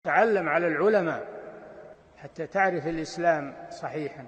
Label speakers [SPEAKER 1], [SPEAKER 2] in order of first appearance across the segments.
[SPEAKER 1] تعلم على العلماء حتى تعرف الإسلام صحيحا.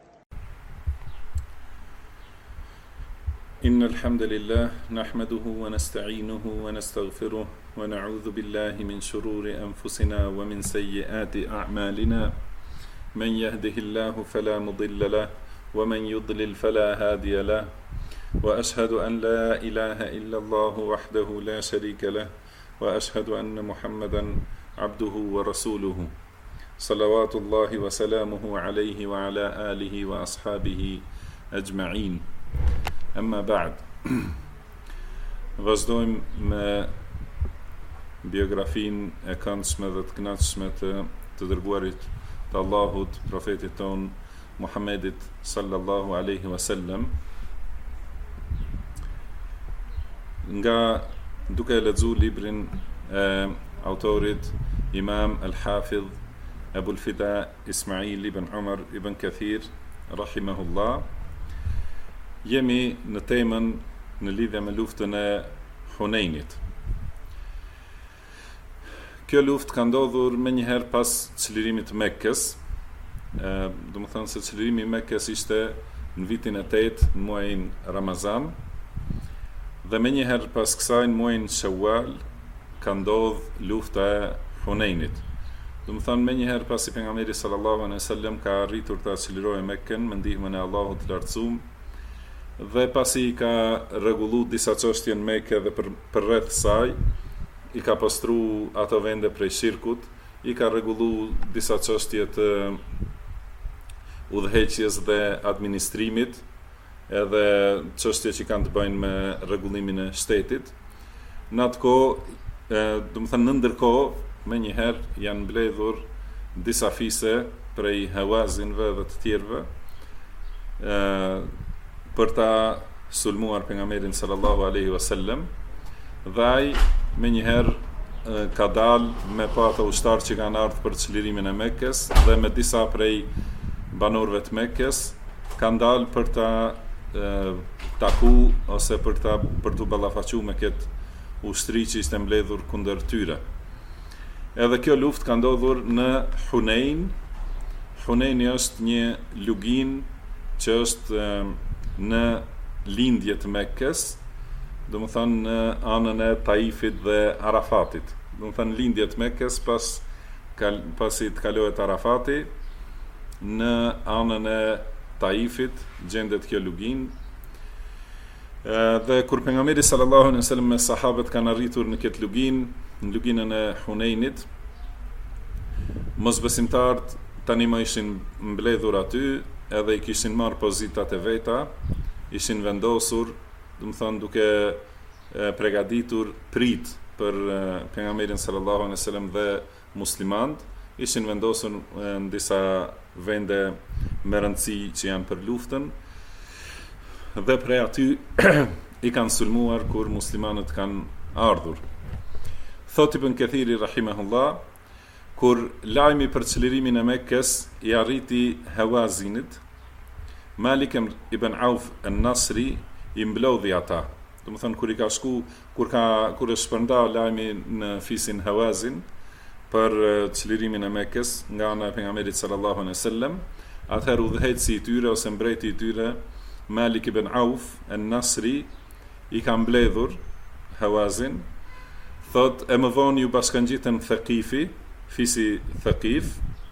[SPEAKER 2] إن الحمد لله نحمده ونستعينه ونستغفره ونعوذ بالله من شرور أنفسنا ومن سيئات أعمالنا. من يهده الله فلا مضل له ومن يضلل فلا هادي له، وأشهد أن لا إله إلا الله وحده لا شريك له، وأشهد أن محمدا عبده ورسوله صلوات الله وسلامه عليه وعلى آله وأصحابه أجمعين. أما بعد. Vazhdojmë me biografinë e këndshme dhe të kënaqshme të dërguarit të Allahut, profetit ton Muhammedit sallallahu alaihi wasallam, nga duke lexuar librin e autorit Imam al-Hafidh Abu al-Fida Ismail ibn Umar ibn Kathir rahimahullah. Jemi në temën në lidhje me luftën e Hunenit. Kjo luftë ka ndodhur më njëherë pas çlirimit të Mekkës. Do të thonë se çlirimi i Mekkës ishte në vitin e 8 në muajin Ramazan, dhe më njëherë pas kësaj në muajin Shawwal ka ndodhur lufta e Hunenit. Do të thonë më njëherë pasi pejgamberi sallallahu alaihi wasallam ka arritur ta çlirojë Mekkën me ndihmën e Allahut të lartësuar, dhe pasi ka rregullu disa çështje në Mekë dhe për rreth saj, i ka pastru ato vende prej shirkut, i ka rregullu disa çështje të udhëheqjes dhe administrimit, edhe çështje që kanë të bëjnë me rregullimin e shtetit. Në atë kohë, do të thënë në ndërkohë, më njëherë janë mbledhur disa fise prej Hawazinve dhe të tjerëve, për ta sulmuar pejgamberin sallallahu alaihi wasallam, dhe ai më njëherë ka dalë me pa ata ushtarë që kanë ardhur për çlirimin e Mekkës, dhe me disa prej banorëve të Mekkës kanë dalë për ta taku ose për të ballafaquar me këtë ushtri që ishte mbledhur kundër tyre. Edhe kjo luftë ka ndodhur në Hunein. Huneini është një lugin që është në lindje të Mekkës, do të thonë në anën e Taifit dhe Arafatit. Do të thonë lindje të Mekkës pasi të kalohet Arafati, në anën e Taifit gjendet kjo lugin. Dhe kur pejgamberi sallallahu alaihi wasallam me sahabët kanë arritur në këtë lugin, në luginën e Hunenit, mosbesimtarët tani më ishin mbledhur aty, edhe i kishin marrë pozitat e veta, ishin vendosur, do të thonë duke përgatitur prit për pejgamberin sallallahu alaihi wasallam dhe muslimanët, ishin vendosur në disa vende me rëndësi që janë për luftën, dhe prej aty i kanë sulmuar kur muslimanët kanë ardhur. Thot Ibn Kathiri rahimahullah, kur lajmi për çlirimin e Mekkës i arriti Hawazinit, Malik ibn Auf an-Nasri i mblodhi ata. Do të thonë kur i ka shku, kur është shpërndar lajmi në fisin Hawazin për çlirimin e Mekkës nga ana e pejgamberit sallallahu alaihi wasallam, atëherë udhëheqësi i tyre ose mbreti i tyre, Malik ibn Auf an-Nasri, i ka mbledhur Hawazin. Thot, e më vonë ju bashkangjitën Thaqifi, fisi Thaqif,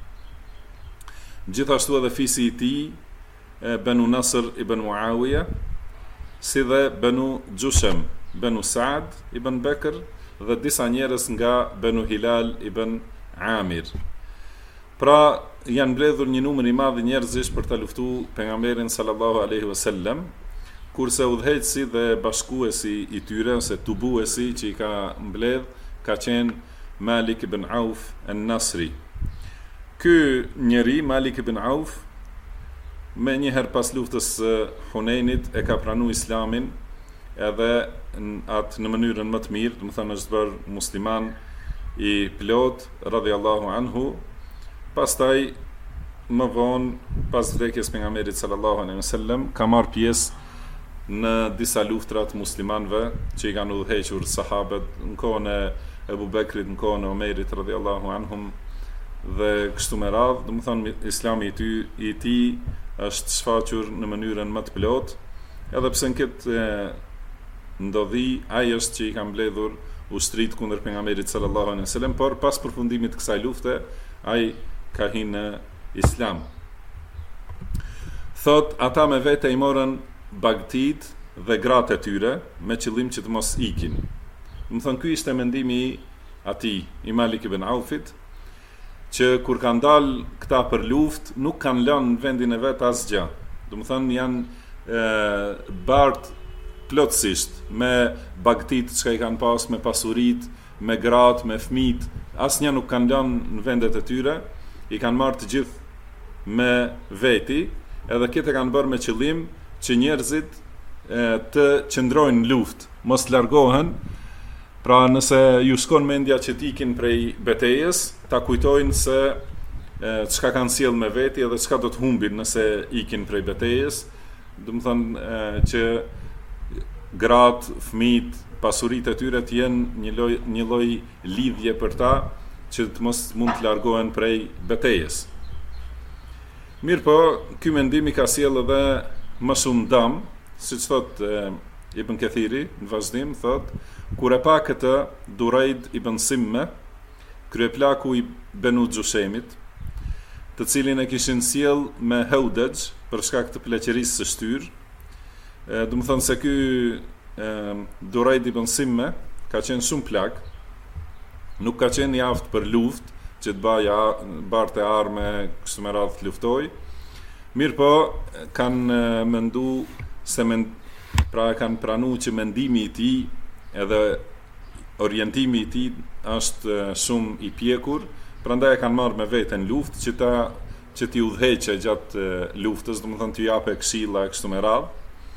[SPEAKER 2] gjithashtu edhe fisi i tij Banu Nasr ibn Muawiya, si dhe Banu Jusham, Banu Saad ibn Bekr, dhe disa njerëz nga Banu Hilal ibn Amir. Pra janë mbledhur një numër i madh njerëzish për ta luftuar pejgamberin sallallahu alaihi wasallam, kurse udhëheqësi dhe bashkuesi i tyre ose tubuesi që i ka mbledh ka qenë Malik ibn Auf an-Nasri. Ky njeri, Malik ibn Auf, me njëherë pas luftës Hunenit e ka pranu islamin, edhe atë në mënyrën më të mirë, do të thonë është bërë musliman i plot radhiyallahu anhu. Pastaj më vonë, pas vdekjes pejgamberit sallallahu alaihi wasallam, ka marrë pjesë në disa luftra të muslimanëve që i kanë udhëhequr sahabët në kohën e Ebu Bekrit në kohën e Omerit radhiyallahu anhum dhe kështu me radhë, do të thonë Islami i tij është shfaqur në mënyrën më të plotë, edhe pse në këtë ndodhi ai është që i ka mbledhur ushtrit kundër pejgamberit sallallahu alaihi wasallam, por pas përfundimit të kësaj lufte ai ka hyrë në Islam. Thot, ata me vete i morën bagtit dhe gratë e tyre me qëllim që të mos ikin. Më thonë, ky ishte mendimi i atij, i Malik ibn Aufit, që kur kanë dalë këta për luftë, nuk kanë lënë në vendin e vet asgjë. Do të thonë janë bart plotësisht me bagtit që i kanë pas, me pasurit, me gratë, me fëmijët, asnjë nuk kanë lënë në vendet e tyre, i kanë marrë të gjithë me veti, edhe këtë kanë bërë me qëllim që njerëzit të qëndrojnë në luftë, mos largohen. Pra nëse ju shkon mendja që t'ikin prej betejës, ta kujtojnë se çka kanë sjell me veti edhe çka do të humbin nëse ikin prej betejës. Do të thonë që gratë, fëmijët, pasuritë e tyre të jenë një lloj lidhje për ta që të mos mund të largohen prej betejës. Mirë po, ky mendim i ka sjell edhe më shumë dëm, siç thot Ibn Kathiri në vazhdim, thot, kur e pa këtë Duraid ibn Simme, kryeplaku i Benu Gjushemit, të cilin e kishin sjell me Haudaj për shkak të pleqërisë së shtyr. Do të thonë se ky Duraid ibn Simme ka qenë shumë plak, nuk ka qenë i aftë për luftë, që të barte arme, kështu me radhë të luftoj. Mirë po, kanë mendu se pra kanë pranu që mendimi i tij edhe orientimi i tij është shumë i pjekur, prandaj e kanë marrë me veten luftë që t'i udhëheqë gjatë luftës, do të thonë t'i japë këshilla kështu me radhë.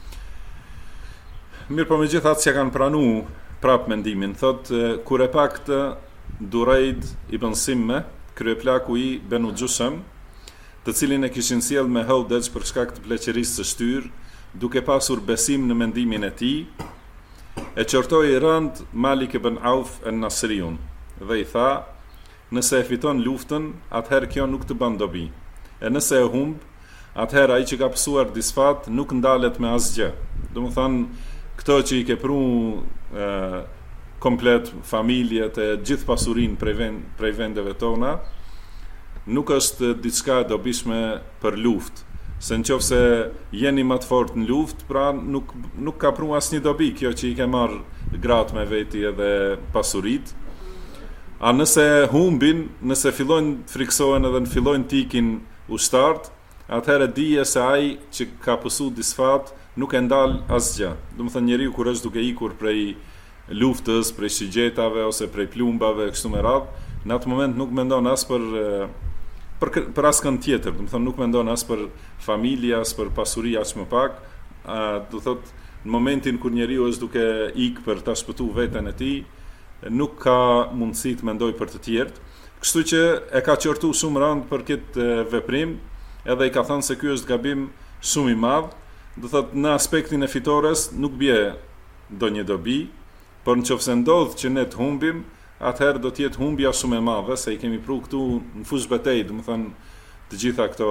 [SPEAKER 2] Mirë po, megjithatë që kanë pranu prap mendimin, thot kur e pa këtë Duraid ibn Simme, kryeplaku i Benu Gjushem, të cilin e kishin sjell me Haudaj për shkak të pleqërisë së shtyr, duke pasur besim në mendimin e tij, e qortoi rënd Malik ibn Auf an-Nasriun dhe i tha, nëse e fiton luftën, atëherë kjo nuk të bën dobi. E nëse e humb, atëherë ai që ka pësuar disfat nuk ndalet me asgjë. Do të thonë, këto që i ke pru komplet familjet e gjithë pasurinë prej vendeve tona, nuk është diçka e dobishme për luftë. Se nëse jeni më të fortë në luftë, pra nuk ka pru asnjë dobi kjo që i ke marrë gratë me veti edhe pasurit. A nëse humbin, nëse fillojnë të friksohen edhe në fillojnë t'ikin ushtarët, atëherë dije se ai që ka pësu disfat nuk e ndal asgjë. Do të thënë, njeriu kur është duke ikur prej luftës, prej shigjetave ose prej plumbave kështu me radhë, në atë moment nuk mendon as për askën tjetër, do të thonë nuk mendon as për familje, as për pasuri as më pak. Do thotë, në momentin kur njeriu është duke ikë për ta shpëtuar veten e tij, nuk ka mundësi të mendoj për të tjerët. Kështu që e ka qortu shumë rënd për këtë veprim, edhe i ka thënë se ky është gabim shumë i madh. Do thotë, në aspektin e fitores nuk bie ndonjë dobi, por nëse ndodh që ne të humbim, atëherë do t'jetë humbja shumë e madhe, se i kemi pru këtu në fush betejë, do të thënë të gjitha këto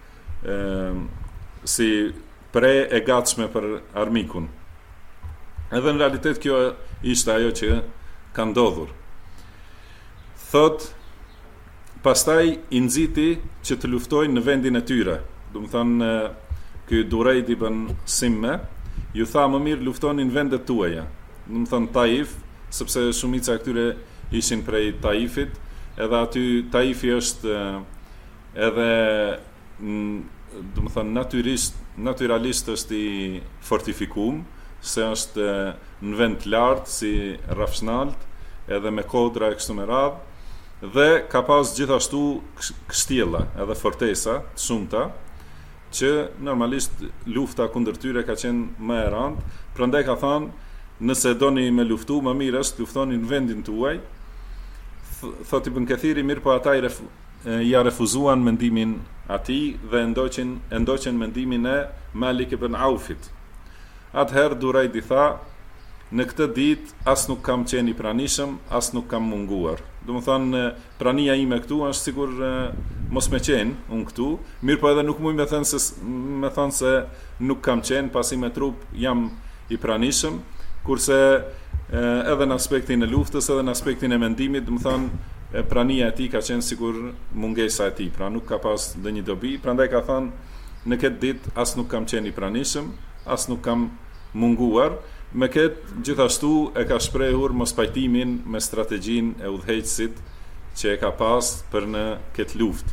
[SPEAKER 2] si pre e gatshme për armikun. Edhe në realitet kjo ishte ajo që ka ndodhur. Thot, pastaj i nxiti që të luftojnë në vendin e tyre. Do të thënë, ky Duraid ibn Simme ju tha, më mirë luftoni në vendet tuaja. Do të thënë Taif, sepse shumica e këtyre ishin prej Taifit, edhe aty Taifi është edhe do të thënë natyralisht është i fortifikuar, se është në vend të lartë si Rafshnalt, edhe me kodra e kështu me radhë, dhe ka pas gjithashtu kështjella edhe fortesa të shumta, që normalisht lufta kundër tyre ka qenë më e rëndë. Prandaj ka thënë, nëse doni me luftu, më mirë është luftoni në vendin tuaj. Thot Ibn Kathiri, mirë po ata ja refuzuan mendimin atij dhe ndoqën mendimin e Malik ibn Aufit. Atëherë Duraid i tha, në këtë ditë as nuk kam qenë i pranishëm, as nuk kam munguar. Do të thonë prania ime këtu është sigur mos me qenë unë këtu, mirë po edhe nuk muj me thënë se nuk kam qenë, pasi me trup jam i pranishëm, kurse edhe në aspektin e luftës, edhe në aspektin e mendimit, do të thonë prania e tij ka qenë sigur mungesa e tij, pra nuk ka pas ndonjë dobi, prandaj ka thënë në këtë ditë as nuk kam qenë i pranishëm, as nuk kam munguar. Me këtë gjithashtu e ka shprehur mos pajtimin me strategjinë e udhëheqësit që e ka pas për në këtë luftë.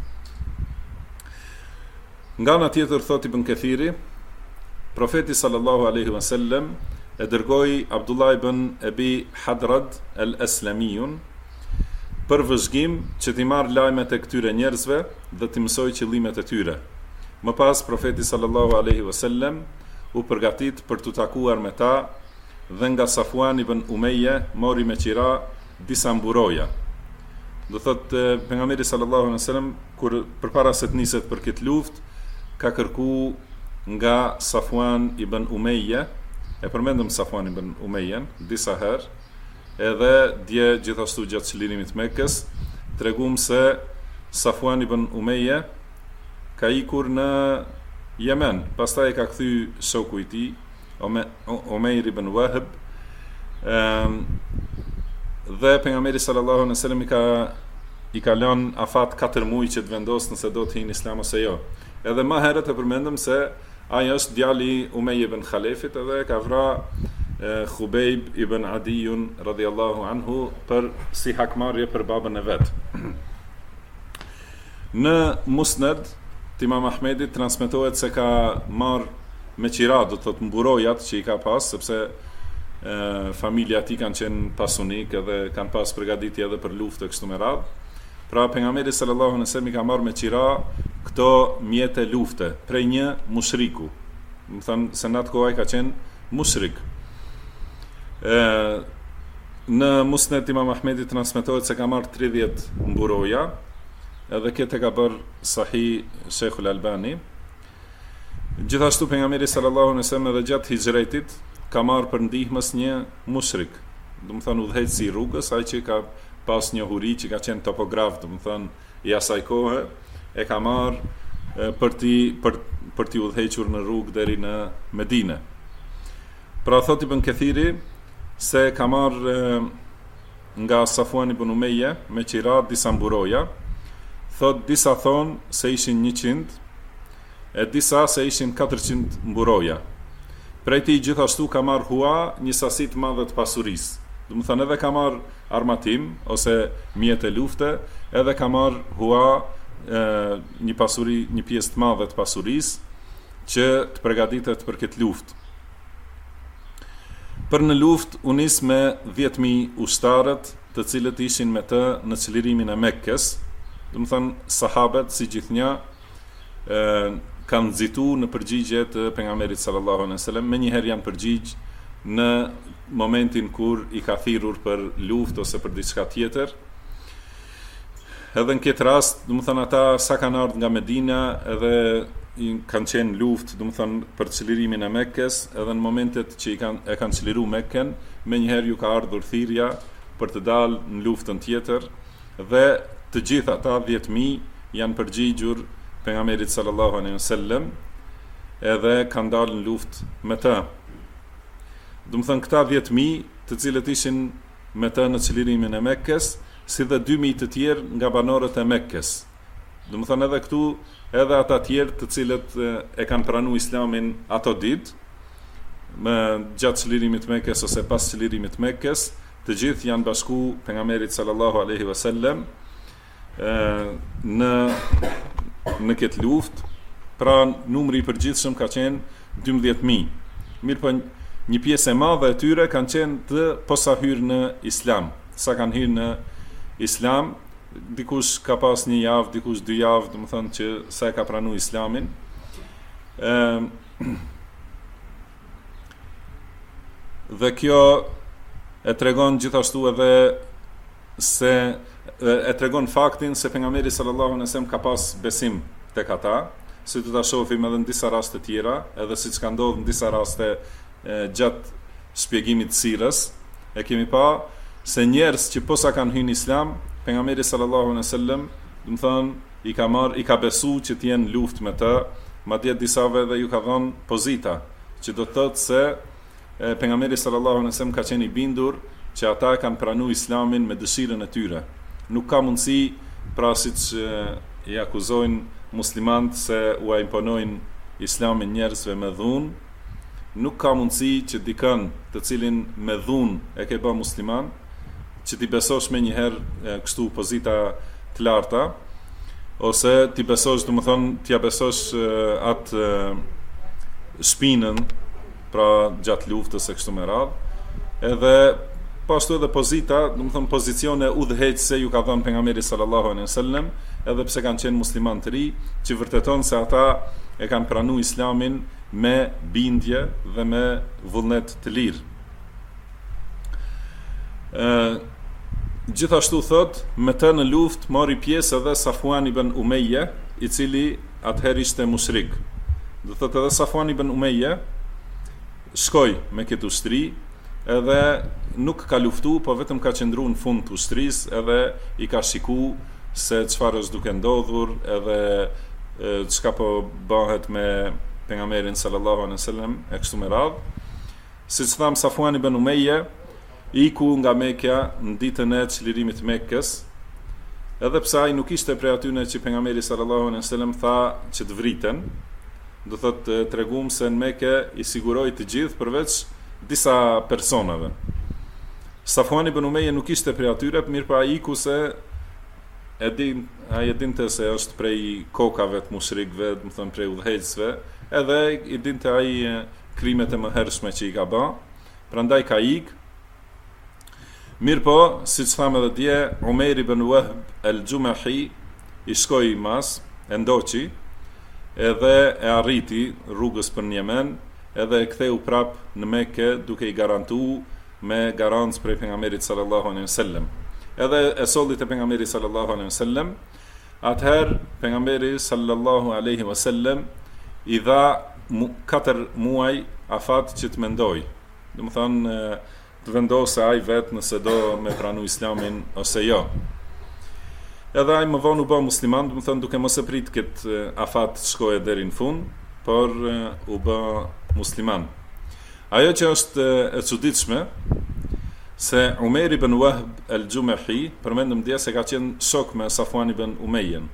[SPEAKER 2] Nga ana tjetër thot Ibn Kathiri, profeti sallallahu alaihi wasallam e dërgoi Abdullah ibn Abi Hadrad al-Aslamiun për vëzhgim që t'i marrë lajmet e këtyre njerëzve dhe t'i mësoj qëllimet e tyre. Më pas profeti sallallahu alaihi wasallam u përgatit për t'u takuar me ta dhe nga Safwan ibn Umayya mori me qira disa mburoja. Do thot pejgamberi sallallahu alaihi wasallam kur përpara se të niset për këtë luftë ka kërku nga Safwan ibn Umayya, e përmendëm Safwan ibn Umayyan disa herë, edhe dje gjithashtu gjatë çlirimit të Mekës tregum se Safwan ibn Umayya ka ikur në Yemen, pastaj ka kthy shoku i tij Umayr ibn Wahb, dhe pejgamberi sallallahu alaihi wasallam i ka lënë afat 4 muaj që të vendos nëse do të hyjë në Islam ose jo. Edhe më herët e përmendëm se ai është djali Umayy ibn Khalefit edhe ka vrarë Khubayb ibn Adiyun radhiyallahu anhu për si hakmarrje për babën e vet. Në Musnad të Imam Ahmedit transmetohet se ka marrë me qira, do të thotë mburojat që i ka pas, sepse familja e tij kanë qenë pasunik edhe kanë pas përgatitje edhe për luftë kështu me radhë. Pra pejgamberi sallallahu alaihi wasallam i ka marrë me qira këto mjete lufte prej një mushriku. Do të thonë se në atë kohë ai ka qenë mushrik. Në Musnad Imam Ahmedit transmetohet se ka marrë 30 mburoja, edhe këtë ka bërë Sahih Sheikhul Albani. Gjithashtu pejgamberi sallallahu alaihi wasallam edhe gjatë hijretit ka marrë për ndihmës një mushrik, do të thonë udhëheqësi i rrugës, ai që ka pas një huri që ka qenë topograf, do të thonë i asaj kohe, e ka marrë për t'i udhëhequr në rrugë deri në Medinë. Pra thot Ibn Kathiri se ka marrë nga Safwan ibn Umayya me qira disa mburoja, thot disa thonë se ishin 100, e disa se ishin 400 mburoja. Prej tij gjithashtu ka marrë hua një sasi të madhe të pasurisë. Do të thonë edhe ka marrë armatim ose mjete lufte, edhe ka marrë hua një pasuri, një pjesë të madhe të pasurisë që të përgatitet për këtë luftë. Për në luftë u nis me 10.000 ushtarët, të cilët ishin me të në çlirimin e Mekkës. Do të thonë sahabët si gjithnjë kanë nxitu në përgjigje të pejgamberit sallallahu alaihi wasallam, më njëherë janë përgjigj në momentin kur i ka thirrur për luftë ose për diçka tjetër. Edhe në këtë rast, do të thonë ata sa kanë ardhur nga Medina edhe kanë qenë luftë, do të thonë për çlirimin e Mekkës, edhe në momentet që e kanë çliruar Mekkën, më njëherë ju ka ardhur thirrja për të dalë në luftën tjetër, dhe të gjithë ata 10.000 janë përgjigjur pejgamberit sallallahu alaihi wasallam edhe kanë dalë në luftë me të. Do të thonë këta 10.000 të cilët ishin me të në çlirimin e Mekkës, si dhe 2.000 të tjerë nga banorët e Mekkës. Do të thonë edhe këtu edhe ata të tjerë të cilët e kanë pranuar Islamin ato ditë, me gjatë çlirimit të Mekkës ose pas çlirimit të Mekkës, të gjithë janë bashku pejgamberit sallallahu alaihi wasallam në këtë luftë. Pra numri i përgjithshëm ka qenë 12.000. Mirë po një pjesë e madhe e tyre kanë qenë të posa hyrë në Islam. Sa kanë hyrë në Islam, dikush ka pas 1 javë, dikush 2 javë, do të thonë që sa e ka pranuar Islamin. Dhe kjo e tregon gjithashtu edhe se e tregon faktin se pejgamberi sallallahu alaihi wasallam ka pas besim tek ata, si do ta shohim edhe në disa raste tjera, edhe siç ka ndodhur në disa raste gjatë shpjegimit të sirës, e kemi pa se njerëz që posa kanë hyrë në Islam, pejgamberi sallallahu alaihi wasallam, do të thonë i ka besu që të jenë luftë me të, madje disave edhe ju ka dhënë pozita, që do të thotë se pejgamberi sallallahu alaihi wasallam ka qenë i bindur që ata kanë pranuar Islamin me dëshirën e tyre. Nuk ka mundësi, pra siç i akuzojnë muslimanët se u imponojnë Islamin njerëzve me dhunë, nuk ka mundësi që dikën të cilin me dhunë e ke bë musliman, që ti besosh me njëherë kështu pozita të larta, ose ti besosh, do të thonë, t'ja besosh atë shpinën, pra gjatë luftës e kështu me radhë, edhe pashtu edhe pozita, do të thonë pozicione udhëheqëse ju ka dhënë pejgamberi sallallahu alaihi wasallam, edhe pse kanë qenë musliman të ri, që vërteton se ata e kanë pranuar Islamin me bindje dhe me vullnet të lirë. Gjithashtu thot, me të në luftë mori pjesë edhe Safwan ibn Umayya, i cili atëherë ishte mushrik. Do thotë edhe Safwan ibn Umayya shkoi me këtë ushtri, edhe nuk ka luftu, po vetëm ka qëndruar në fund të ushtrisë, edhe i ka shiku se çfarë është duke ndodhur, edhe çka po bëhet me pejgamberin sallallahu alaihi wasallam e kështu me radhë. Siç tham, Safwan ibn Umayya iku nga Mekja në ditën e çlirimit të Mekkës, edhe pse ai nuk ishte prej atyre që pejgamberi sallallahu alaihi wasallam tha që të vriten, do thotë tregum se në Mekë i siguroi të gjithë përveç disa personave. Safwan ibn Umayya nuk ishte prej atyre, mirë pa iku se ai e dinte se është prej kokave të mushrikëve, do të thonë prej udhëheqësve, edhe i dinte ai krimet e mëhershme që i ka bë, prandaj ka ikë. Mirë po, si që thamë edhe dje, Umer ibn Wahb el-Jumahi i shkoi mas, e ndoqi, edhe e arriti rrugës për në Yemen, edhe e ktheu prap në Mekë duke i garantu me garancë prej pejgamberit sallallahu alaihi wasallam. Edhe e solli te pejgamberi sallallahu alaihi wasallam, atëherë pejgamberi sallallahu alaihi wasallam i dha 4 muaj afat që të mendoj. Do të thonë të vendose ai vetë nëse do me pranu Islamin ose jo. Edhe ai më vonë u bë musliman, do të thonë duke mos e prit këtë afat shkoje deri në fund, por u bë musliman. Ajo që është e çuditshme se Umer ibn Wahb el-Jumahi, përmendëm dje se ka qenë shok me Safwan ibn Umayyan.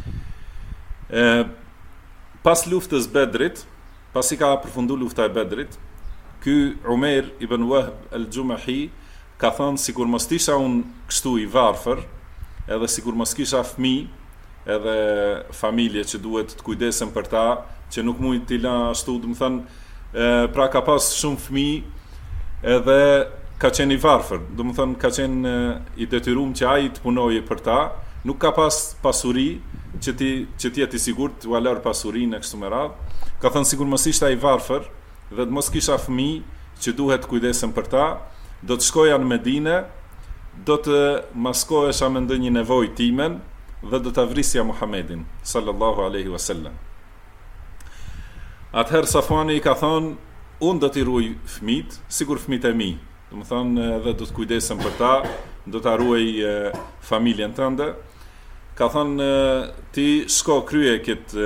[SPEAKER 2] Pas luftës Bedrit, pasi ka përfunduar lufta e Bedrit, ky Umer ibn Wahb el-Jumahi ka thënë sikur mos isha unë kështu i varfër, edhe sikur mos kisha fëmijë, edhe familje që duhet të kujdesem për ta, që nuk mund t'i la ashtu, do të thënë, pra ka pas shumë fëmijë, edhe ka qenë i varfër, do të thënë ka qenë i detyruar që ai të punojë për ta, nuk ka pas pasuri që ti jeti i sigurt t'u lër pasurinë kështu me radhë. Ka thënë sikur mos ishte i varfër dhe të mos kisha fëmijë që duhet kujdesem për ta, do të shkoja në Medinë, do të maskohesha me ndonjë nevojë timen dhe do të vrisja Muhammedin sallallahu alaihi wasallam. Atëherë Safwani i ka thonë, unë do t'i ruaj fëmijët, sigur fëmijët e mi, do të thonë edhe do të kujdesem për ta, do ta ruaj familjen tënde. Ka thonë ti shko krye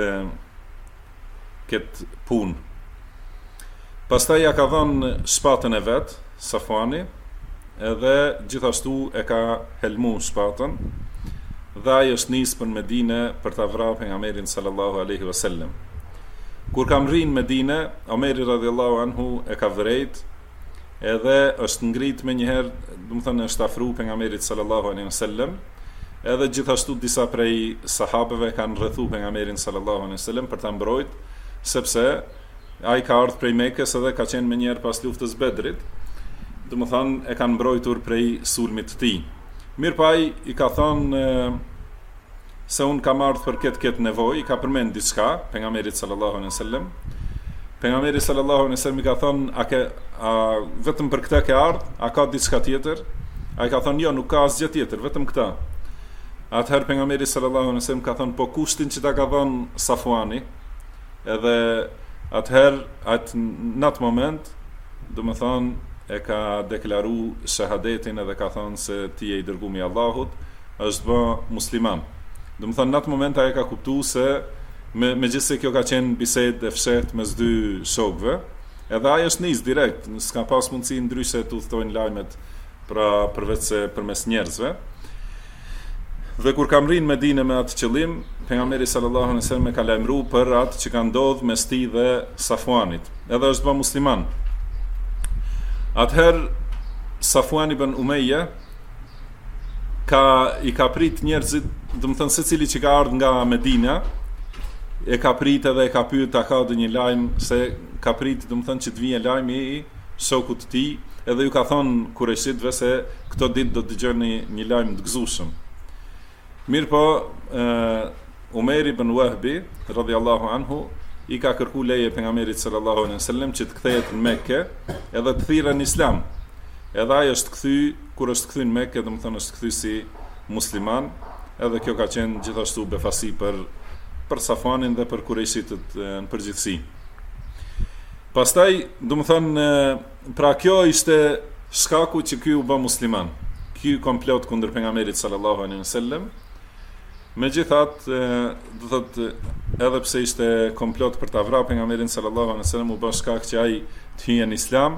[SPEAKER 2] këtë punë. Pastaj ja ka dhënë shpatën e vet Safwani, edhe gjithashtu e ka helmu shpatën, dhe ai është nisë për Medinë për ta vrarë pejgamberin sallallahu alaihi wasallam. Kur kam rrinë Medinë, Omeri radhiyallahu anhu e ka vërejt, edhe është ngrit me njëherë, do të thënë është afru pejgamberit sallallahu alaihi wasallam, edhe gjithashtu disa prej sahabeve kanë rrethu pejgamberin sallallahu alaihi wasallam për ta mbrojt, sepse ai ka ardhur prej Mekës edhe ka qenë më njëherë pas luftës Bedrit, do të thënë e kanë mbrojtur prej sulmit të tij. Mirë pa ai i ka thënë se unë kam ardhur për këtë nevojë, i ka përmend diçka pejgamberit sallallahu alaihi wasallam. Pejgamberi sallallahu alaihi wasallam i ka thënë, a vetëm për këtë ke ardhur, a ka diçka tjetër? Ai ka thënë, jo, nuk ka asgjë tjetër, vetëm këtë. Atëherë pejgamberi sallallahu alaihi wasallam ka thënë, po kushtin që ta ka dhënë Safwani, edhe atëherë në atë moment, do të thonë e ka deklaru shahadetin edhe ka thënë se ti je i dërguari i Allahut, është bë musliman. Do të thonë në atë moment ai ka kuptuar se megjithëse kjo ka qenë bisedë e fshehtë mes dy shokëve, edhe ai është nis direkt, s'ka pas mundësi ndryshe të udhtojnë lajmet pra përveç se përmes njerëzve. Dhe kur kam rinë në Medinë me atë qëllim, pejgamberi sallallahu alaihi wasallam ka lajmëruar për atë që ka ndodhur mes tij dhe Safuanit. Edhe është bë musliman. Atëherë Safuan ibn Umayya i ka prit njerëzit, do të thënë secili që ka ardhur nga Medina, e ka prit edhe e ka pyet a ka ndonjë lajm, se ka prit, do të thënë që të vijë lajmi i shokut të tij, edhe ju ka thonë kureshitëve se këto ditë do të dëgjoni një lajm të gëzueshëm. Mirë po, Umer ibn Wahbi, radhiyallahu anhu, i ka kërku leje pejgamberit sallallahu alaihi wasallam që të kthehet në Mekë edhe të thirrën në Islam. Edhe ai është kthy, kur është kthy në Mekë, domethënë është kthy si musliman, edhe kjo ka qenë gjithashtu befasi për Safanin dhe për kurejshitët në përgjithësi. Pastaj, domethënë, pra kjo ishte shkaku që ky u bë musliman. Ky komplot kundër pejgamberit sallallahu alaihi wasallam. Megjithatë, do thotë, edhe pse ishte komplot për ta vrarë pejgamberin sallallahu alaihi wasallam, u bë shkak që ai të hyjë në Islam.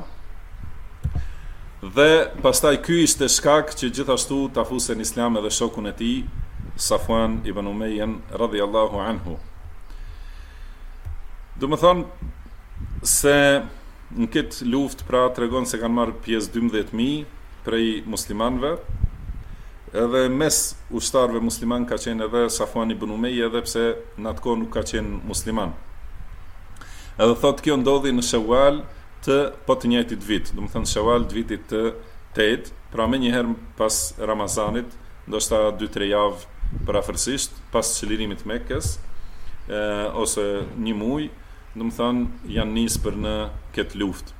[SPEAKER 2] Dhe pastaj ky ishte shkak që gjithashtu ta fusë në Islam edhe shokun e tij, Safuan ibn Umayya radhiyallahu anhu. Do të thonë se në këtë luftë pra tregon se kanë marrë pjesë 12.000 prej muslimanëve. Edhe mes ushtarëve musliman ka qenë edhe Safuan ibn Umayya, edhe pse në atë kohë nuk ka qenë musliman. Edhe thotë kjo ndodhi në Shawal të të njëjtit vit, do të thënë Shawal të vitit të 8, pra më njëherë pas Ramazanit, ndoshta 2-3 javë parafërsisht pas çlirimit të Mekës, ose një muaj, do të thënë janë nisë për në këtë luftë.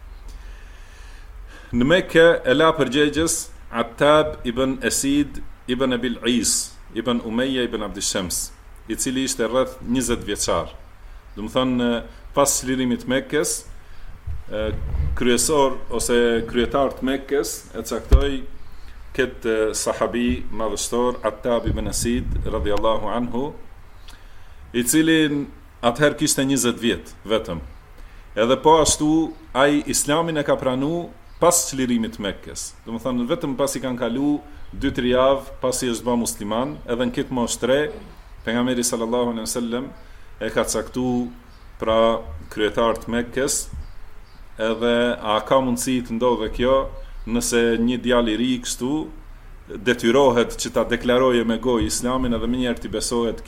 [SPEAKER 2] Në Mekë e la përgjegjës Attab ibn Asid ibn Abil Is ibn Umayya ibn Abd Shams, i cili ishte rreth 20 vjeçar. Do të thonë pas çlirimit të Mekës, kryesor ose kryetar të Mekës e caktoi këtë sahabi madhështor Attab ibn Asid radhiyallahu anhu, i cili atëherë kishte 20 vjet vetëm. Edhe po ashtu ai Islamin e ka pranuar pas çlirimit të Mekës. Do të thonë vetëm pasi kanë kalu 2-3 javë pasi është bë musliman, edhe në këtë moshë 3, pejgamberi sallallahu alaihi wasallam e ka caktuar pra kryetar të Mekës, edhe a ka mundësi të ndodhe kjo nëse një djalë i ri kështu detyrohet që ta deklarojë me gojë Islamin, edhe më njëherë të besohet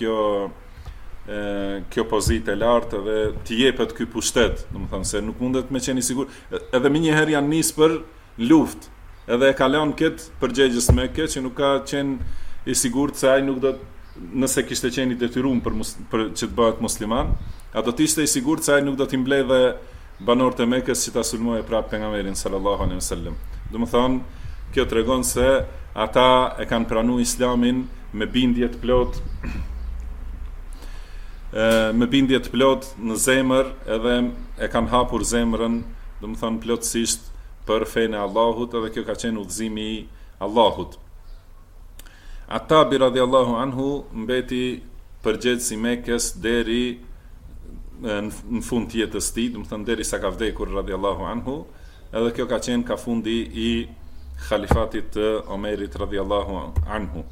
[SPEAKER 2] kjo pozitë e lartë dhe të jepet ky pushtet, domethënë se nuk mundet me qenë i sigurt. Edhe më njëherë janë nis për luftë, edhe e ka lënë këtë përgjegjës Mekë që nuk ka qenë i sigurt se ai nuk do nëse kishte qenë i detyruar për që të bëhet musliman, a do të ishte i sigurt se ai nuk do t'i mbledhë banorët e Mekës që ta sulmojë prapë pejgamberin sallallahu alaihi wasallam. Domethënë kjo tregon se ata e kanë pranuar Islamin me bindje të plot, në zemër, edhe e kanë hapur zemrën, do të thonë plotësisht për fenë e Allahut, edhe kjo ka qenë udhëzimi i Allahut. Attab radhiyallahu anhu mbeti përgjegjës i Mekës deri në fund të jetës së tij, do të thonë derisa ka vdekur radhiyallahu anhu, edhe kjo ka qenë ka fundi i khalifatit të Omerit radhiyallahu anhu.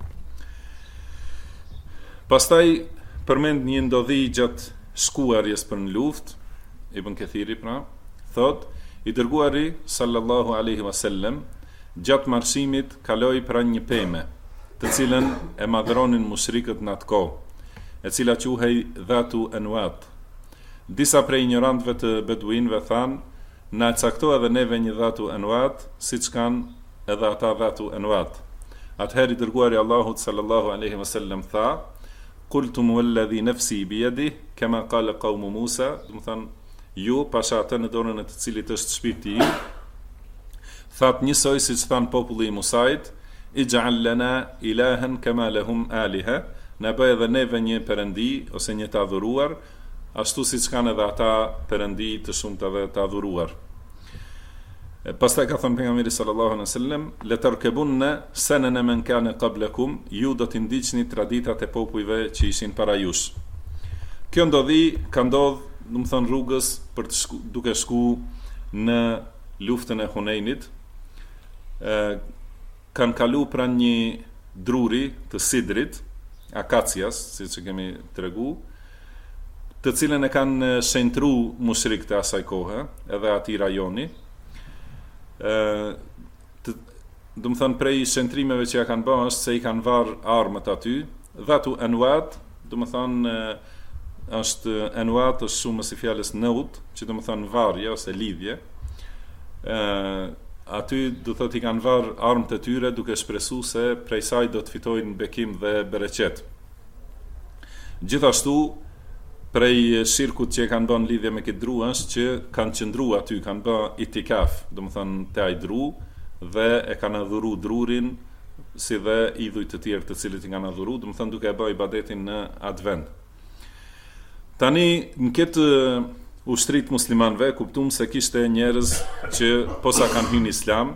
[SPEAKER 2] Pastaj përmend një ndodhi gjatë shkuarjes për në luftë, Ibn Kathiri pra, thot, i dërguari sallallahu alaihi wasallam gjatë marshimit kaloi pranë një peme, të cilën e madhronin mushrikët në atë kohë, e cila quhej Dhatu Anwat. Disa prej ignorantëve të beduinëve thanë, na cakto edhe neve një Dhatu Anwat, siç kanë edhe ata Dhatu Anwat. Atëherë i dërguari Allahut sallallahu alaihi wasallam tha, Qultum walladhi nafsi biyadihi kama qala qawmu Musa, do të thonë ju pasha atë në dorën e të cilit është shpirti im, that njësoj siç than populli i Musait, ij'al lana ilahan kama lahum aliha, na bëj edhe neve një perëndi ose një të adhuruar, ashtu siç kanë edhe ata perëndi të shumta dhe të adhuruar. Pastaj ka thënë pejgamberi sallallahu alaihi wasallam, "La tarkabunna sanana man kana qablakum", ju do të ndiqni traditat e popujve që ishin para jush. Kjo ka ndodh, do të thonë rrugës për të duke shku në luftën e Hunenit. Kanë kalu pranë një druri të sidrit, akacias, siç e kemi tregu, të cilën e kanë shenjtru mushrikët e asaj kohe, edhe atij rajoni. Do të thonë prej shëntrimeve që ja kanë bërë është se i kanë varë armët aty, dhatu enwat, do të thonë është enwat është shumë si fjalës naut, që do të thonë varje ose lidhje. Aty do thotë i kanë varë armët e tyre duke shpresuar se prej saj do të fitojnë bekim dhe bereqet. Gjithashtu prej shirkut që kanë bën lidhje me këtë dru është që kanë qëndru aty, kanë bë itikaf, do të thonë te ai dru dhe e kanë adhuru drurin si dhe idhujt të tjerë të cilët i kanë adhuru, do të thonë duke e bë ibadetin në atë vend. Tani në këtë ushtrit muslimanëve kuptuam se kishte njerëz që posa kanë hyrë në islam,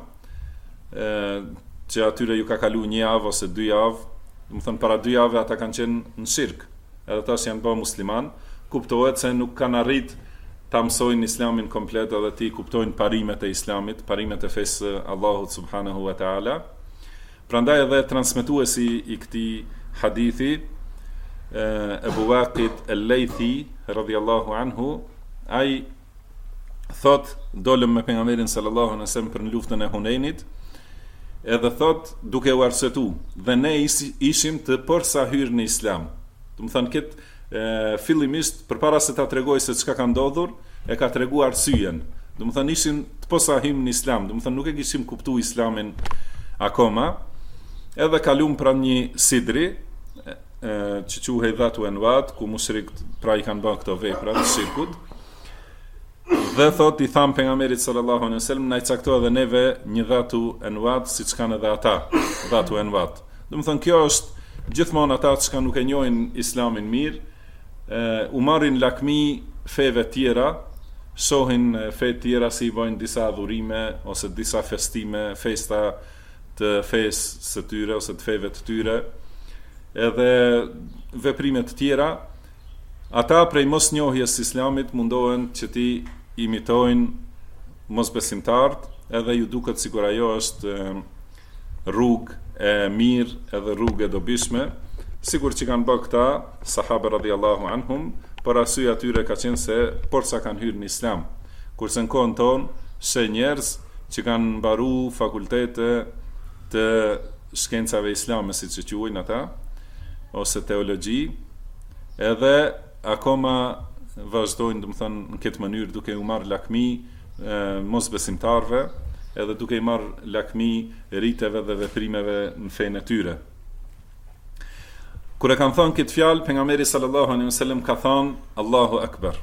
[SPEAKER 2] që atyre ju ka kalu një javë ose 2 javë, do të thonë para 2 javë ata kanë qenë në shirk, edhe tash janë bërë musliman, kuptohet se nuk kanë arrit ta mësojnë islamin komplet edhe ti kuptojnë parimet e islamit, parimet e fesë Allahut subhanahu wa ta'ala. Prandaj edhe transmetuesi i këtij hadithi, Abu Waqid al-Laythi radhiyallahu anhu, ai thot dolëm me pejgamberin sallallahu alaihi wasallam për në luftën e Hunenit, edhe thot duke u arsyetu, dhe ne ishim të përsa hyrë në islam. Do të thënë këtë fillimisht përpara se ta tregoj se çka ka ndodhur, e ka treguar arsyen. Do të thënë ishin të posa hym në islam, do të thënë nuk e kishim kuptuar islamin akoma. Edhe kalum pra një sidri që quhej dhatu enwat, ku mushrikët pra i kanë bërë këto vepra të shirkut. Dhe thot i tham pejgamberit sallallahu alaihi wasallam, na i caktoi edhe neve një dhatu enwat siç kanë edhe ata, dhatu enwat. Do të thënë kjo është gjithmonë ata që nuk e njohin islamin mirë, u marrin lakmi feve tjera, shohin fe tjera si i bojnë disa adhurime ose disa festime, festa të fesë së tyre ose të feve të tyre, edhe veprime të tjera. Ata prej mos njohjes islamit mundohen që ti imitojnë mosbesimtarët, edhe ju duket sikur ajo është rrugë e mirë edhe rrugë e dobishme, sikur që kanë bërë këta sahabë radhiyallahu anhum, por arsyeja atyre ka qenë se porsa kanë hyrë në islam, kurse në kohën tonë sheh njerëz që kanë mbaru fakultete të shkencave islame, siç e quajnë ata, ose teologji, edhe akoma vazhdojnë, do të thonë, në këtë mënyrë duke u marrë lakmi mosbesimtarëve, edhe duke i marrë lakmi riteve dhe veprimeve në fenë e tyre. Kur e kanë thënë këtë fjalë, pejgamberi sallallahu alaihi wasallam ka thënë Allahu Akbar.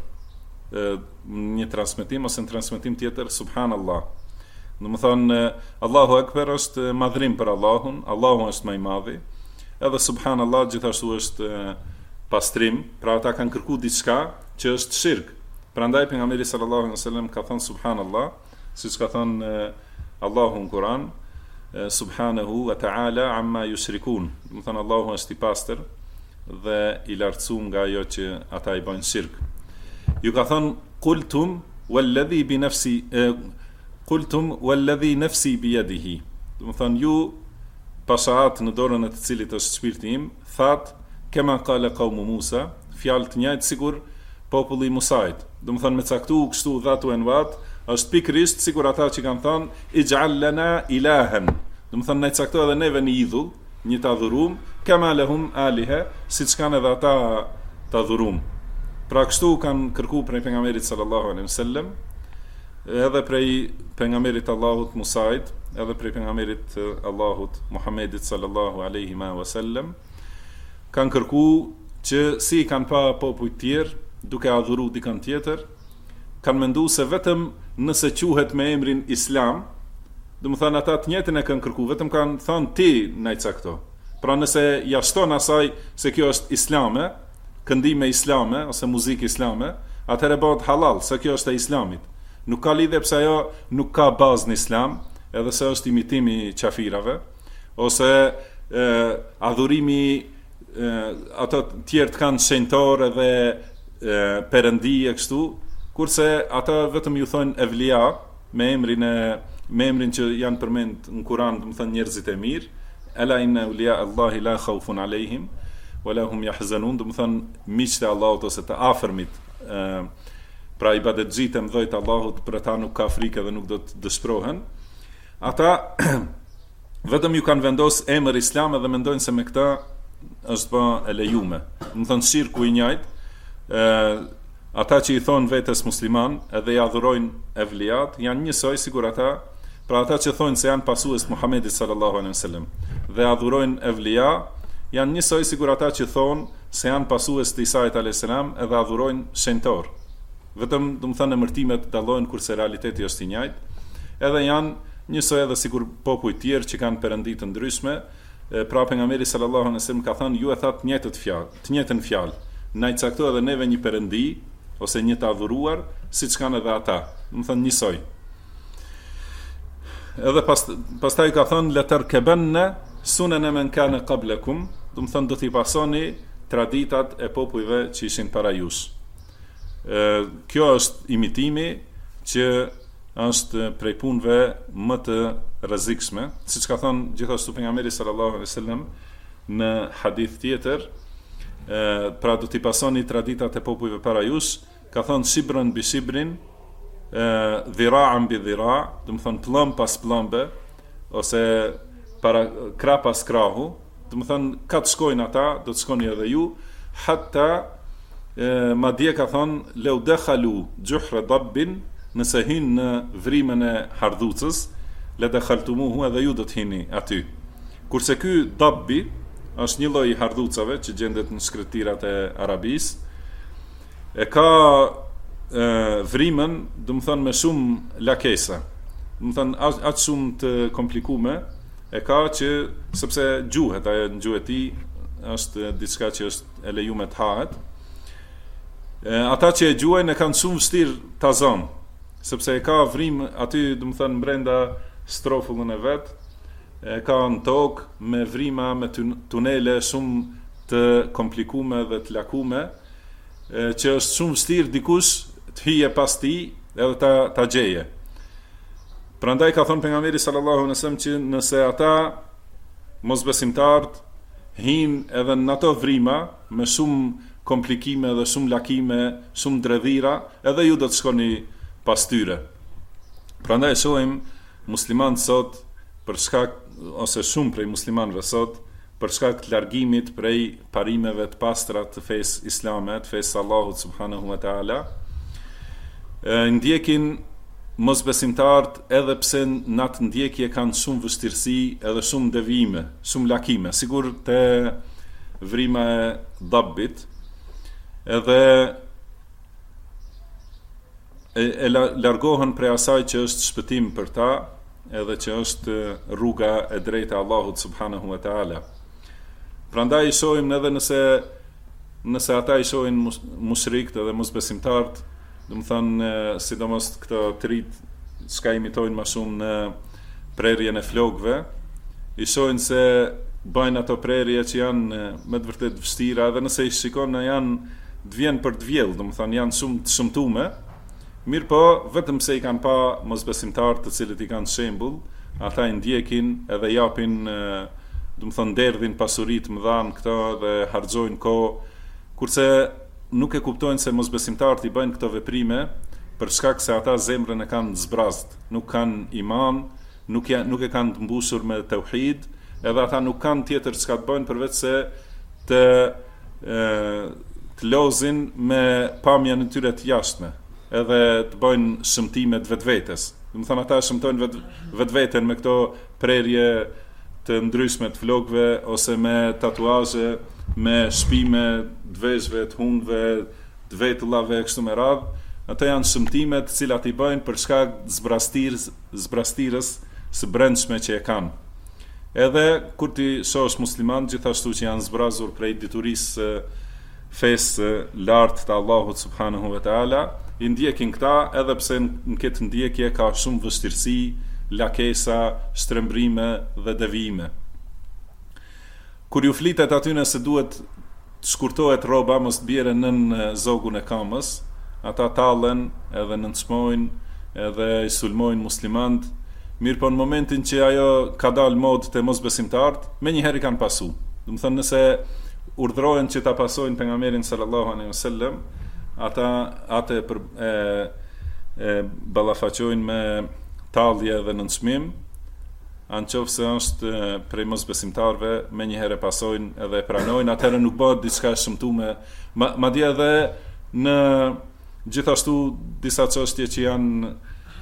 [SPEAKER 2] Një transmetim ose në transmetim tjetër subhanallah. Do të thonë Allahu Akbar është madhrim për Allahun, Allahu është më i madhi. Edhe subhanallah gjithashtu është pastrim, pra ata kanë kërkuar diçka që është shirk. Prandaj pejgamberi sallallahu alaihi wasallam ka thënë subhanallah, siç ka thënë Allahu në Kur'an, subhanahu wa ta'ala amma yushrikun. Do të thonë Allahu është i pastër dhe i lartësuar nga ajo që ata i bojnë shirk. Ju ka thënë qultum walladhi bi nafsi qultum walladhi nafsi bi yadihi. Do të thonë ju pashaat në dorën e të cilit është shpirti im, that kema qala qaumu Musa, fjalë të njëjtë sikur populli i Musait. Do të thonë me caktu kështu dhatu enwat, është pikërisht sikur ata që kanë thënë ij'al lana ilahan. Do të thonë ne caktoi edhe neve një idhull, një të adhurum, kama lahum aliha, siç kanë edhe ata të adhurum. Pra kështu kanë kërkuar prej pejgamberit sallallahu alaihi wasallam, edhe prej pejgamberit Allahut Musait, edhe prej pejgamberit Allahut Muhammedit sallallahu alaihi wasallam, kanë kërkuar që si kanë pa popull të tjerë duke adhuru dikën tjetër, kanë mendu se vetëm nëse quhet me emrin Islam, do të thonë ata të njëjtën e kanë kërkuar, vetëm kanë thënë ti na i cakto. Pra nëse ja shton asaj se kjo është islame, këndime islame ose muzikë islame, atëherë bëhet halal se kjo është e islamit. Nuk ka lidhje pse ajo nuk ka bazë në islam, edhe se është imitimi i qafirave, ose adhurimi ato tjerë të kanë shenjtor edhe perëndi e kështu, kurse ata vetëm ju thonë evlia me emrin që janë përmend në Kur'an, do të thonë njerëzit e mirë, ala inna awliya Allahi la khawfun alehim wala hum yahzanun, do të thonë miqtë e Allahut ose të afërmit, pra ibadetxhit e mëdhtë Allahut, për ata nuk ka frikë dhe nuk do të dëshpërohen. Ata vetëm ju kanë vendos emër islam dhe mendojnë se me këta është bë e lejume. Do të thonë shirku i njëjtë, ata që i thonë vetes musliman edhe i adhurojnë evliat janë njësoj sigur ata, pra ata që thonë se janë pasues të Muhamedit sallallahu alaihi wasallam dhe adhurojnë evlia janë njësoj sigur ata që thonë se janë pasues të Isait alayhis salam edhe adhurojnë shenjtor. Vetëm, do të thënë, emërtimet dallojnë kurse realiteti është i njëjtë. Edhe janë njësoj edhe sigur popuj tjerë që kanë perëndi të ndryshme. Pra pejgamberi sallallahu alaihi wasallam ka thënë ju e thatë të njëjtën fjalë. Na i caktoi edhe neve një perëndi ose një të adhuruar, siç kanë edhe ata. Do të thënë njësoj. Edhe pastaj ka thënë la tarkabanna sunana man kana qablakum, do të thënë do t'i pasoni traditat e popujve që ishin para jush. Kjo është imitimi që është prej punëve më të rrezikshme, siç ka thënë gjithashtu pejgamberi sallallahu alaihi wasallam në hadith tjetër, pra do t'i pasoni traditat e popujve para jush, ka thënë shibran bi shibrin, dhira'an bi dhira', do të thonë pllëm pas pllëmbe, ose para krah pas krahu, do të thonë ka të shkojnë ata, do të shkoni edhe ju, hatta madje ka thonë leu dekhalu gjuhre dabbin, nëse hinë në vrimën e hardhucës, le dekhaltumuhu edhe ju do të hini aty. Kurse ky dabbi është një lloj i hardhucave që gjendet në shkretirat e Arabisë, e ka vrimën, do të thonë me shumë lakesa, do të thonë aq shumë të komplikume, e ka që sepse gjuhet, ajo në gjuhën e tij është diçka që është e lejuar të hahet. Ata që e gjuajnë e kanë shumë vështirë ta zonë, sepse e ka vrim aty, do të thënë brenda strofullën e vet, e ka në tokë me vrima, me tunele shumë të komplikume dhe të lakume, që është shumë vështirë dikush të hije pas tij edhe ta gjeje. Prandaj ka thonë pejgamberi sallallahu alaihi wasallam që nëse ata mosbesimtarët hinë edhe në ato vrima me shumë komplikime dhe shumë lakime, shumë dredhira, edhe ju do të shkoni pas tyre. Prandaj shohim muslimanë sot për shkak, ose shumë prej muslimanëve sot, për shkak të largimit prej parimeve të pastra të fesë islame, të fesë Allahut subhanahu wa taala, ndjekin mosbesimtarët edhe pse në atë ndjekje kanë shumë vështirësi edhe shumë devijime, shumë lakime, sigur te vrima e dabbit, edhe largohen prej asaj që është shpëtim për ta, edhe që është rruga e drejtë e Allahut subhanahu wa taala. Prandaj i shohim edhe nëse ata i shohin mushrikët edhe mosbesimtarët, do të thonë sidomos këto të rit çka imitojnë më shumë në prerjen e flokëve, i shohin se bëjnë ato prerje që janë me të vërtet vështira, edhe nëse i shikon janë të vjen për të vjellë, do të thonë janë shumë të shëmtume, mirë po vetëm se i kanë pa mosbesimtarë të cilët i kanë shembull, ata i ndjekin edhe japin, do të thonë derdhin pasuritë më dhan këto dhe harxojnë kohë, kurse nuk e kuptojnë se mosbesimtarët i bëjnë këto veprime për shkak se ata zemrën e kanë zbrazët, nuk kanë iman, nuk e kanë të mbushur me tauhid, edhe ata nuk kanë tjetër çka të bëjnë përveç se të lozin me pamjen e tyre të jashtme, edhe të bëjnë shëmtime të vetvetes. Do të thonë ata shëmtojnë vetveten me këto prerje të ndryshme të flokëve ose me tatuazhe, me shpime të vezhve, të hundëve, të vetullave kështu me radhë. Ato janë shëmtime të cilat i bëjnë për shkak zbrastirës së brendshme që e kanë. Edhe kur ti shohësh musliman gjithashtu që janë zbrazur prej diturisë fesë lartë të Allahut subhanahu wa taala, i ndjekin këta edhe pse në këtë ndjekje ka shumë vështirësi, lakesa, shtrembrime dhe devijime. Kur ju flitet atyne se duhet të shkurtohet rroba, mos bjerë nën zogun e kamës, ata tallen edhe nënçmojnë edhe i sulmojnë muslimant, mirë po në momentin që ajo ka dalë modë të mosbesimtarët, me njëherë i kanë pasu. Do të thënë nëse urdhrohen që ta pasojnë pejgamberin sallallahu alaihi wasallam, ata atë ballafaqojnë me tallje dhe nënçmim, anëse është prej mosbesimtarëve, me njëherë pasojnë edhe pranojnë, atëherë nuk bëhet diçka e shëmtuar, madje edhe në gjithashtu disa çështje që janë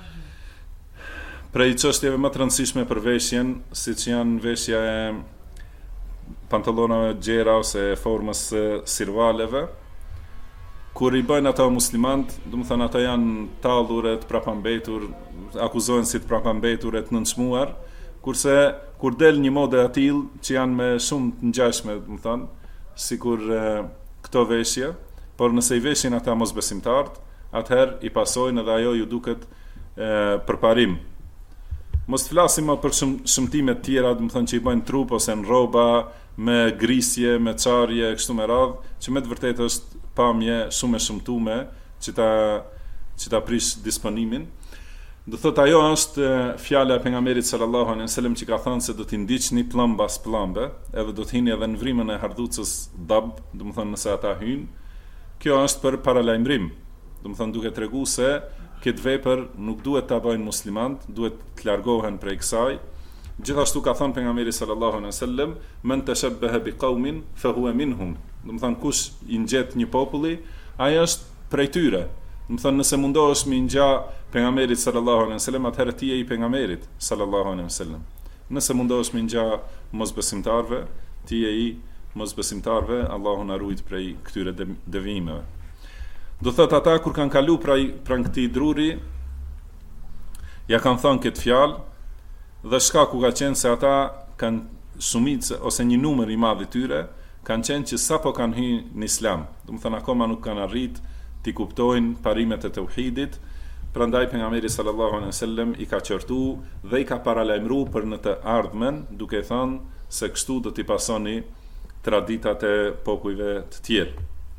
[SPEAKER 2] prej çështjeve më të rëndësishme për veshjen, siç janë veshja e pantallonave gjera ose formës sirvaleve, kur i bëjnë ata muslimant, do të thënë ata janë tallur, të prapambetur, akuzohen si të prapambetur, të nënçmuar, kurse kur del një modë e tillë që janë me shumë të ngjashme, do të thënë, sikur këto veshje, por nëse i veshin ata mosbesimtarët, atëherë i pasojnë edhe ajo ju duket përparim. Mos të flasim më për shëmtime të tjera, do të thënë që i bëjnë trup ose në rroba, me grisje, me çarje, kështu me radhë, që me të vërtetë është pamje shumë e shëmtuar që ta prish disponimin. Do thotë ajo është fjala e pejgamberit sallallahu alaihi wasallam që ka thënë se do t'i ndiqni pllumb pas pllumbe, edhe do të hini edhe në vrimën e hardhucës dab, do të thënë nëse ata hyjnë. Kjo është për paralajmërim. Do të thënë duke treguar se këtë vepër nuk duhet ta bëjnë muslimanët, duhet të largohen prej kësaj. Gjithashtu ka thënë pejgamberi sallallahu alaihi wasallam, "Men tashabbaha biqaumin fa huwa minhum." Do të thënë kush i ngjet një populli, ai është prej tyre. Do të thënë nëse mundohesh me ngja pejgamberit sallallahu alaihi wasallam, atëherë ti je i pejgamberit sallallahu alaihi wasallam. Nëse mundohesh me ngja mosbesimtarve, ti je i mosbesimtarve, Allahu na ruaj prej këtyre devijimeve. Do thot ata kur kanë kalu pranë këtij druri, ja kanë thënë këtë fjalë, dhe shkaku ka qenë se ata kanë shumicë ose një numër i madh i tyre kanë qenë që sapo kanë hyrë në Islam. Do të thënë akoma nuk kanë arrit t'i kuptojnë parimet e tauhidit. Prandaj pejgamberi sallallahu alaihi wasallam i ka qortu dhe i ka paralajmëruar për në të ardhmen, duke thënë se kështu do t'i pasoni traditat e popujve të tjerë.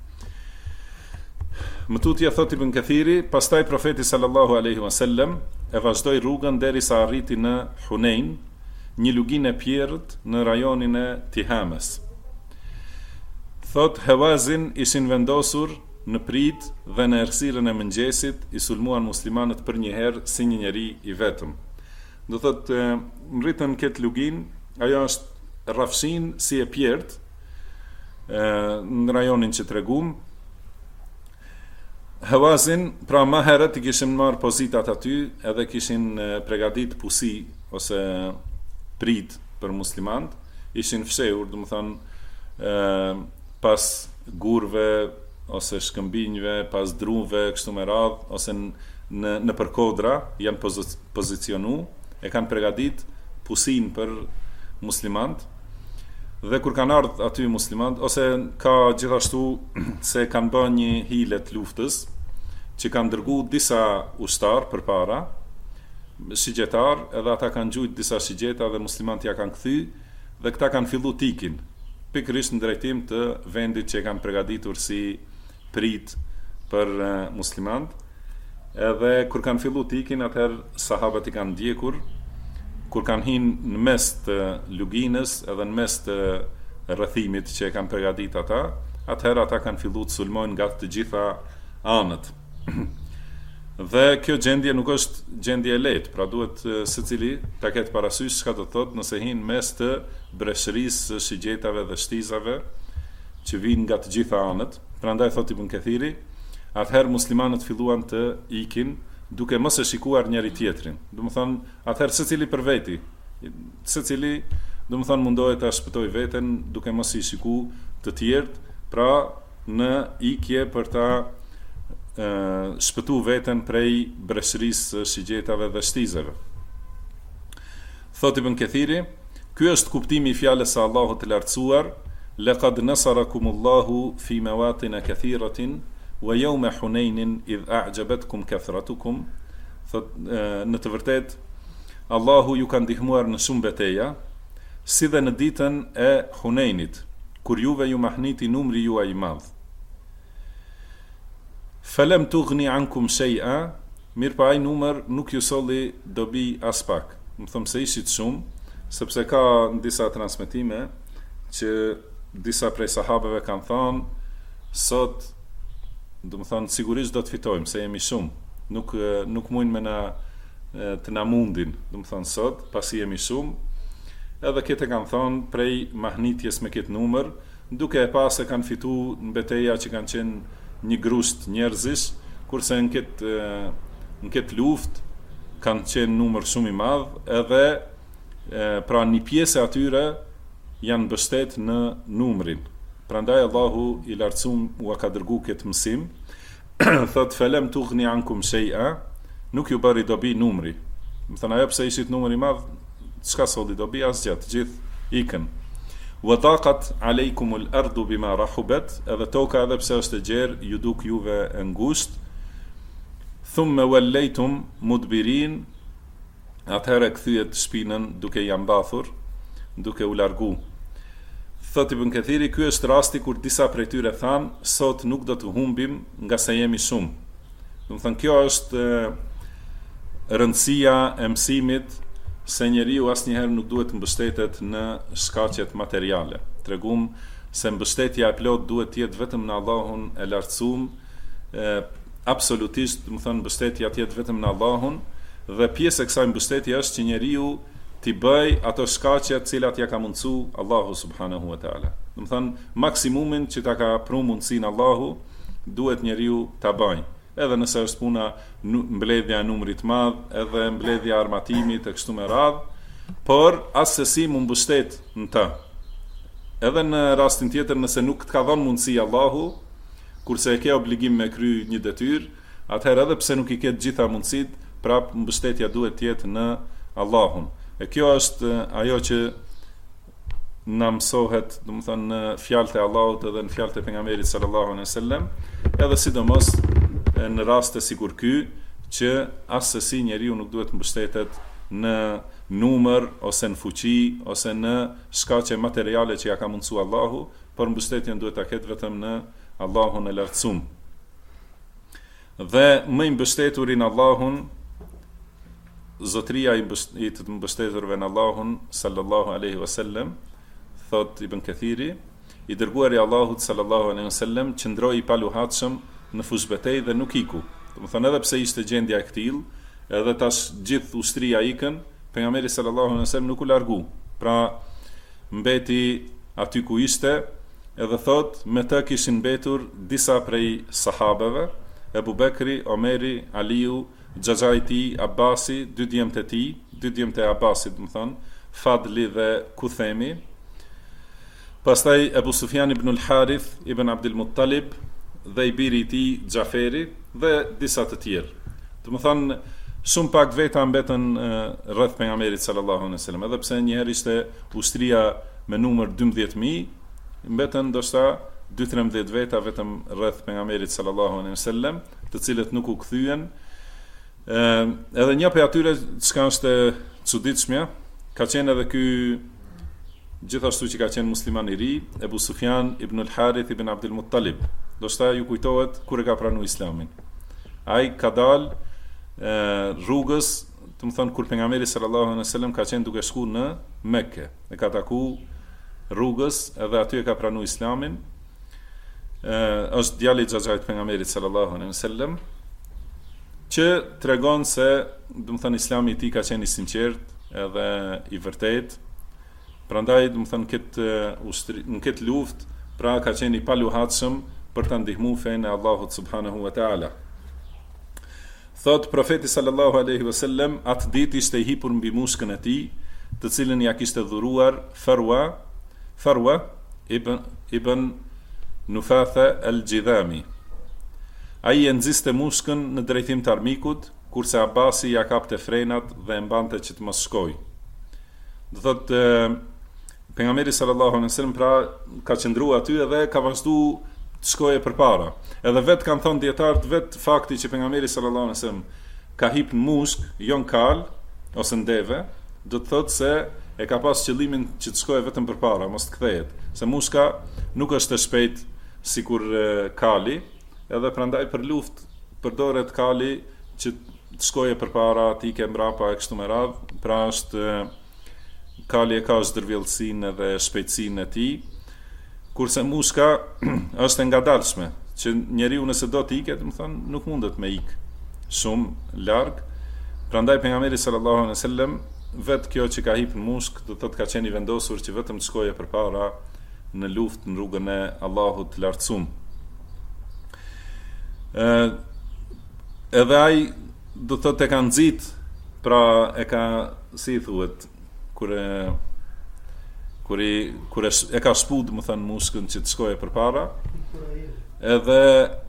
[SPEAKER 2] Më tutje thot Ibn Kathiri, pastaj profeti sallallahu alaihi wasallam e vazhdoi rrugën derisa arriti në Hunein, një luginë e pjerrët në rajonin e Tihamës. Thot Hawazin ishin vendosur në prit dhe në errësirën e mëngjesit i sulmuan muslimanët për një herë si një njeri i vetëm. Do thot rritën këtë luginë, ajo është rrafshin si e pjerrët në rajonin që tregum. Hawazin, pra më herët i kishin marrë pozitat aty, edhe kishin përgatit pusi ose prit për muslimant, ishin fshehur, do të thënë pas gurve ose shkëmbinjve, pas druve, kështu me radhë, ose në përkodra janë pozicionu, e kanë përgatit pusin për muslimant. Dhe kur kanë ardhur aty muslimanët, ose ka gjithashtu se kanë bërë një hile të luftës, që kanë dërguar disa ushtar përpara, shigjetar, edhe ata kanë gjujt disa shigjeta dhe muslimanët ja kanë kthy, dhe këta kanë filluar tikin, pikërisht në drejtim të vendit që kanë përgatitur si prit për muslimanët. Edhe kur kanë filluar tikin, atëherë sahabët i kanë ndjekur. Kur kanë hinë në mes të luginës edhe në mes të rrethimit që e kanë përgatitur ata, atëherë ata kanë filluar të sulmojnë nga të gjitha anët. Dhe kjo gjendje nuk është gjendje e lehtë, pra duhet secili ta ketë parasysh çka do të thotë nëse hinë mes të breshërisë, shigjetave dhe shtizave që vijnë nga të gjitha anët. Prandaj thotë Ibn Kathiri, atëherë muslimanët filluan të ikin duke mos e shikuar njëri tjetrin. Do të thonë, atëherë secili për veti, secili do të thonë mundohet ta shpëtojë veten duke mos i shikuar të tjerët, pra në ikje për ta shpëtuar veten prej breshërisë, shigjetave dhe shtizave. Thotë Ibn Kathiri, ky është kuptimi i fjalës së Allahut të lartësuar, laqad nasarakumullahu fi mawatin kathiratin wa yawma Hunainin idh a'jabatkum kathratukum. Thot, në të vërtet Allahu ju ka ndihmuar në shumë betejë, si dhe në ditën e Huneinit, kur juve ju mahniti numri juaj i madh. Falam tughni ankum shay'a, mirë pa ai numër nuk ju solli dobi as pak. Më thëmë se ishit shumë, sepse ka në disa transmetime që disa prej sahabeve kanë thënë, sot, do më thënë, sigurisht do të fitojmë, se jemi shumë. Nuk mujnë me të na mundin, do më thënë sot, pasi jemi shumë. Edhe këtë kanë thënë prej mahnitjes me këtë numër, duke e pa se kanë fitu në beteja që kanë qenë një grusht njerëzish, kurse në këtë luft kanë qenë numër shumë i madh, edhe pra një pjesë atyre janë bështet në numrin. Prandaj Allahu i lartësum u ka dërgu këtë mësim, thot felem tughni ankum shay'a, nuk ju bëri dobi numri. Më thënë ajo pse ishit numër i madh, çka solli dobi asgjë, të gjithë ikën. Wa taqat alaykumul ardu bima rahubat, edhe toka edhe pse është e gjerë, ju duk juve e ngushtë. Thumma wallaytum mudbirin, atëherë kthyehet shpinën duke i mbathur, duke u largu. Thot Ibn Kathiri, ky është rasti kur disa prej tyre thanë, sot nuk do të humbim nga se jemi shumë. Do të thënë, kjo është rëndësia e mësimit se njeriu asnjëherë nuk duhet të mbështetet në shkaqet materiale. Tregum se mbështetja e plot duhet të jetë vetëm në Allahun e lartësuar, absolutisht, do të thënë mbështetja të jetë vetëm në Allahun, dhe pjesë e kësaj mbështetje është që njeriu t'i bëj ato shkaqe të cilat ja ka mundsu Allahu subhanahu wa taala. Do të thënë maksimumin që ta ka pru mundsinë Allahu, duhet njeriu ta bëjë. Edhe nëse është puna mbledhja e numrit madh, edhe mbledhja e armatimit e kështu me radhë, por asesi mu mbështet në të. Edhe në rastin tjetër, nëse nuk të ka dhënë mundësi Allahu, kurse e ke obligim me kry një detyrë, atëherë edhe pse nuk i ke të gjitha mundësit, prap mbështetja duhet të jetë në Allahun. E kjo është ajo që na mësohet, do të thënë, në fjalët e Allahut edhe në fjalët e pejgamberit sallallahu alaihi wasallam, edhe sidomos në raste sikur ky, që asesi njeriu nuk duhet mbështetet në numër ose në fuqi ose në shkaqe materiale që ja ka mundsuar Allahu, por mbështetjen duhet ta ketë vetëm në Allahun e lartësuar. Dhe më i mbështeturi në Allahun, zotria i të mbështeturve në Allahun sallallahu alaihi wasallam, thot Ibn Kathiri, i dërguari i Allahut sallallahu alaihi wasallam qëndroi i paluhatshëm në fushbetej dhe nuk iku. Do të thënë edhe pse ishte gjendja e këtill, edhe tash gjithë ushtria ikën, pejgamberi sallallahu alaihi wasallam nuk u largu. Pra mbeti aty ku ishte, edhe thot me të kishin mbetur disa prej sahabeve, Ebu Bekri, Omeri, Aliu, Xhaxhaiti, Abasi, dy djemtë e tij, dy djemtë e Abasit, do të thënë, Fadli dhe Kuthemi. Pastaj Ebu Sufjan ibn al-Harith ibn Abdul Muttalib dhe i biri i tij Xhaferi dhe disa të tjerë. Do të thënë shumë pak veta mbetën rreth pejgamberit sallallahu alaihi wasallam, edhe pse një herë ishte ushtria me numër 12000, mbetën ndoshta 2-13 veta vetëm rreth pejgamberit sallallahu alaihi wasallam, të cilët nuk u kthyen. Edhe një prej atyre çka është e çuditshme, ka qenë edhe ky gjithashtu që ka qenë musliman i ri, Ebu Sufjan ibn al-Harith ibn Abdul Muttalib. Do shta ju kujtohet kur e ka pranu islamin. Ai ka dal rrugës, të më thënë kur pejgamberi sallallahu alaihi wasallam ka qenë duke shku në Mekke. E ka taku rrugës edhe aty e ka pranu islamin. Është djali i xhaxhait pejgamberit sallallahu alaihi wasallam, që tregon se, do të thënë, islami i tij ka qenë i sinqert edhe i vërtet. Prandaj, do të thënë, në këtë luftë, pra ka qenë i paluhatshëm për të ndihmuar fenë e Allahut subhanahu wa taala. Thot profeti sallallahu alaihi wasallam, atë ditë ishte i hipur mbi muskën e tij, të cilën ja kishte dhuruar Farwa ibn Nufatha al-Jidhami. Ai e nxiste muskën në drejtim të armikut, kurse Abasi ja kapte frenat dhe e mbante që të mos shkojë. Do thotë pejgamberi sallallahu alaihi wasallam pra ka qëndruar aty edhe ka vazhdu të shkojë përpara. Edhe vetë kanë thënë dietarët, vetë fakti që pejgamberi sallallahu alaihi wasallam ka hip në mushk, jo në kal ose në deve, do të thotë se e ka pas qëllimin që të shkojë vetëm përpara, mos të kthehet. Se mushka nuk është e shpejt sikur kali, edhe prandaj për luftë përdoret kali që të shkojë përpara, të ikë mbrapa e kështu me radhë. Pra është kali e ka zdërvjellësinë edhe shpejtësinë e tij, kurse mushka është e ngadalshme, që njeriu nëse do të ikë, do të thonë nuk mundet me ikë shumë larg. Prandaj pejgamberi sallallahu alaihi wasallam vetë kjo që ka hip në mushk, do të thotë ka qenë i vendosur që vetëm të shkojë përpara në luftë në rrugën e Allahut të lartësuar. Edhe ai do të thotë e ka nxit, pra e ka, si thuhet, kur e ka shpud, më thënë, mushkën që të shkojë përpara. Edhe